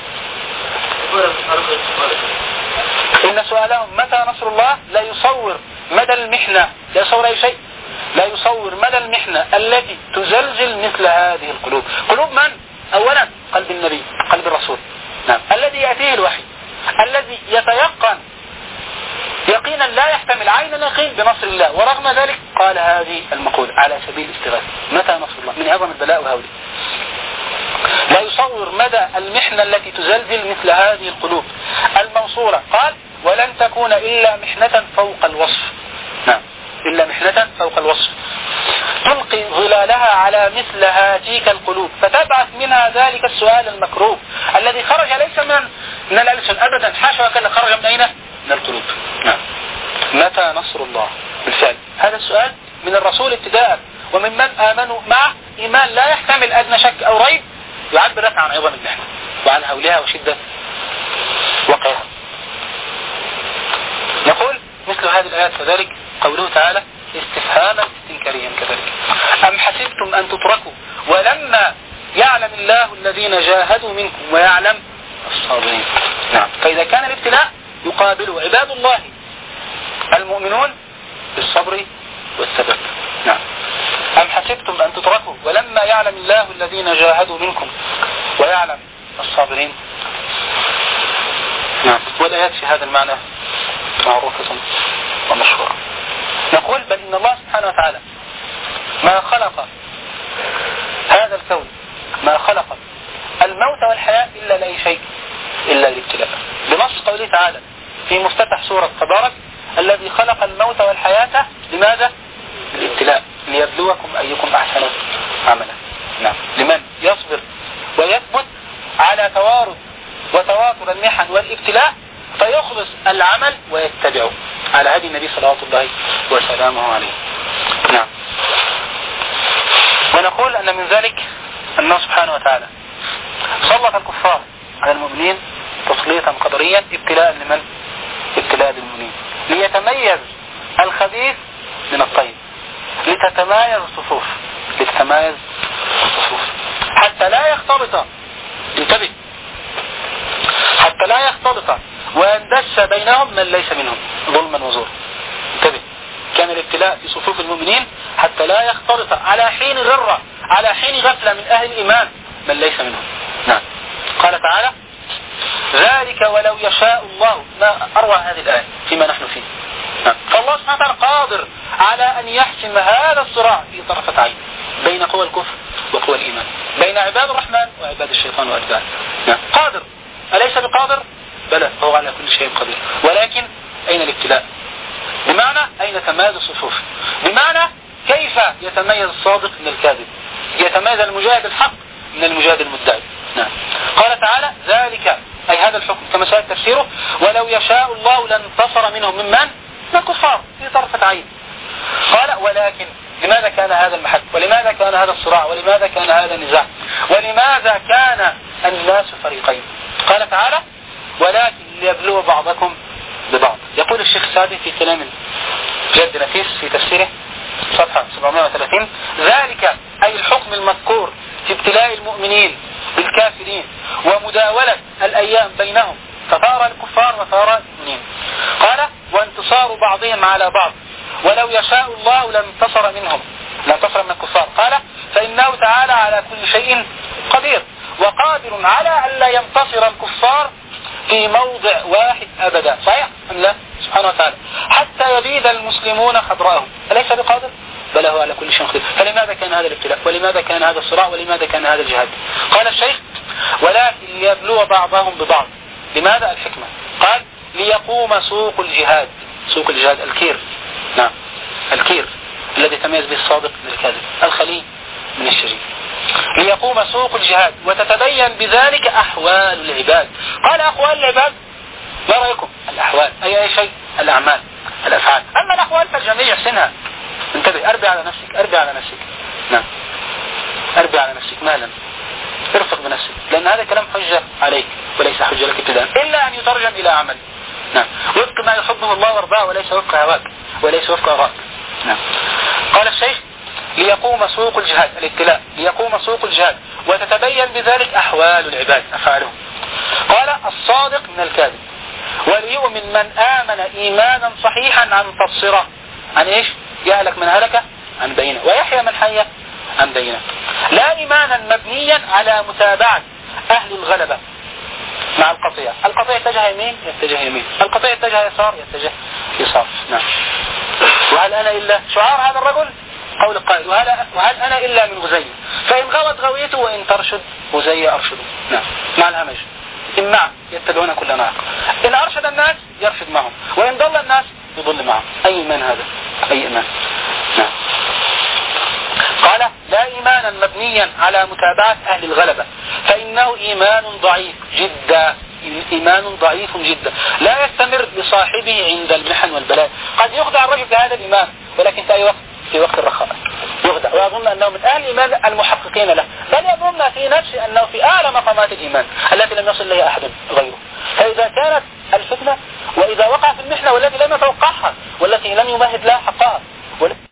إن سؤالهم متى نصر الله لا يصور مدى المحنة، لا يصور أي شيء، لا يصور مدى المحنة التي تزلزل مثل هذه القلوب. قلوب من؟ أولا قلب النبي، قلب الرسول. نعم. الذي يأتيه الوحي، الذي يتيقن يقينا لا يحتمل عين اليقين بنصر الله، ورغم ذلك قال هذه المقولة على سبيل الاستغاثة: متى نصر الله؟ من عظم البلاء وهوله. لا يصور مدى المحنة التي تزلزل مثل هذه القلوب الموصولة. قال: ولن تكون إلا محنة فوق الوصف. نعم، إلا محنة فوق الوصف تلقي ظلالها على مثل هاتيك القلوب، فتبعث منها ذلك السؤال المكروه الذي خرج ليس من الألسن أبدا، حاشا وكلا، خرج من أين؟ من القلوب. نعم. متى نصر الله؟ بالفعل هذا السؤال من الرسول ابتداء وممن آمنوا معه إيمان لا يحتمل أدنى شك أو ريب، يعبر لك عن عظم المحنة وعن هولها وشدة وقعها. نقول مثل هذه الآيات كذلك قوله تعالى استفهاما استنكاريا كذلك: أم حسبتم أن تتركوا ولما يعلم الله الذين جاهدوا منكم ويعلم الصابرين. نعم. فإذا كان الابتلاء يقابله عباد الله المؤمنون بالصبر والثبات. نعم. أم حسبتم أن تتركوا ولما يعلم الله الذين جاهدوا منكم ويعلم الصابرين. نعم. والآيات في هذا المعنى معروفة ومشهورة. نقول بل إن الله سبحانه وتعالى ما خلق هذا الكون، ما خلق الموت والحياة إلا لأي شيء إلا الابتلاء، بنص قوله تعالى في مفتتح سورة تبارك: الذي خلق الموت والحياة لماذا؟ الابتلاء، ليبلوكم أيكم أحسن عملا. نعم. لمن يصبر ويثبت على توارد وتواتر المحن والابتلاء فيخلص العمل ويتبعه على هدي النبي صلى الله وسلامه عليه. نعم. ونقول أن من ذلك أنه سبحانه وتعالى سلط الكفار على المؤمنين تسليطا قدريا ابتلاء لمن؟ ابتلاء للمؤمنين، ليتميز الخبيث من الطيب، لتتمايز الصفوف، لتتمايز الصفوف حتى لا يختلط، انتبه، حتى لا يختلط ويندس بينهم من ليس منهم ظلما وزورا. انتبه، كان الابتلاء في صفوف المؤمنين حتى لا يختلط على حين غرة، على حين غفلة من أهل الإيمان من ليس منهم. نعم. قال تعالى: ذلك ولو يشاء الله. ما أروع هذه الآية فيما نحن فيه. نعم. فالله سبحانه وتعالى قادر على أن يحسم هذا الصراع في طرفة عين بين قوى الكفر وقوى الإيمان، بين عباد الرحمن وعباد الشيطان وأتباعه. نعم. قادر، أليس بقادر؟ بلى، هو على كل شيء قدير. ولكن أين الابتلاء؟ بمعنى أين تمايز الصفوف؟ بمعنى كيف يتميز الصادق من الكاذب، يتميز المجاهد الحق من المجاهد المدعي. نعم. قال تعالى: ذلك أي هذا الحكم كما سأل تفسيره: ولو يشاء الله لانتصر منهم من الكفار في طرفة عين. قال: ولكن لماذا كان هذا المحك، ولماذا كان هذا الصراع، ولماذا كان هذا النزاع، ولماذا كان الناس فريقين؟ قال تعالى: ولكن ليبلو بعضكم ببعض. يقول الشيخ سعدي في كلام جد نفيس في تفسيره صفحة 730: ذلك أي الحكم المذكور في ابتلاء المؤمنين بالكافرين ومداولة الأيام بينهم فطار الكفار وطار المؤمنين. قال: وانتصار بعضهم على بعض، ولو يشاء الله لانتصر منهم، لانتصر من الكفار. قال: فإنه تعالى على كل شيء قدير، وقادر على أن لا ينتصر الكفار في موضع واحد أبدا. صحيح أم لا؟ سبحانه وتعالى، حتى يبيد المسلمون خضراءهم. أليس بقادر؟ بل هو على كل شيء قدير. فلماذا كان هذا الابتلاء، ولماذا كان هذا الصراع، ولماذا كان هذا الجهاد؟ قال الشيخ: ولكن ليبلو بعضهم ببعض. لماذا؟ الحكمة. قال: ليقوم سوق الجهاد. سوق الجهاد الكير. نعم، الكير الذي تميز به الصادق من الكاذب، الخلي من الشريف. ليقوم سوق الجهاد وتتبين بذلك أحوال العباد. قال: أحوال العباد، ما رأيكم؟ الأحوال أي شيء، الأعمال، الأفعال. أما الأحوال فالجميع يحسنها، انتبه، أربي على نفسك. نعم، أربي على نفسك مالا، ارفق بنفسك، لأن هذا كلام حجة عليك وليس حجة لك ابتداء، إلا أن يترجم إلى عمل. نعم، وفق ما يحبه الله وارضاه، وليس وفق هواك وليس وفق أراك. نعم. قال الشيخ: ليقوم سوق الجهاد، الابتلاء، ليقوم سوق الجهاد وتتبين بذلك أحوال العباد، أفعالهم. قال: الصادق من الكاذب، وليؤمن من آمن إيمانا صحيحا عن تبصرة، عن إيش؟ يهلك من هلك عن بينه، ويحيى من حي عن بينه. لا إيمانا مبنيا على متابعة أهل الغلبة مع القطيع. القطيع اتجه يمين يتجه يمين، القطيع اتجه يسار يتجه يسار. نعم. وهل أنا إلا شعار هذا الرجل قول القائل: وهل أنا إلا من غزي، فإن غوت غويته وإن ترشد غزي أرشد. نعم، مع الهمج. إن معا يتبعون كل ناق، إن أرشد الناس يرشد معهم، وإن ضل الناس يضل معهم. أي إيمان هذا؟ أي إيمان؟ نعم. قال: لا إيمانا مبنيا على متابعة أهل الغلبة، فإنه إيمان ضعيف جدا، إيمان ضعيف جدا لا يستمر لصاحبه عند المحن والبلاء. قد يخدع الرجل بهذا الإيمان، ولكن في أي وقت؟ في وقت الرخاء يخدع، ويظن أنه من أهل الإيمان المحققين له، بل يظن في نفسه أنه في أعلى مقامات الإيمان التي لم يصل إليها أحد غيره. فإذا كانت الفتنة، وإذا وقع في المحنة والتي لم يتوقعها والتي لم يمهد لها حقها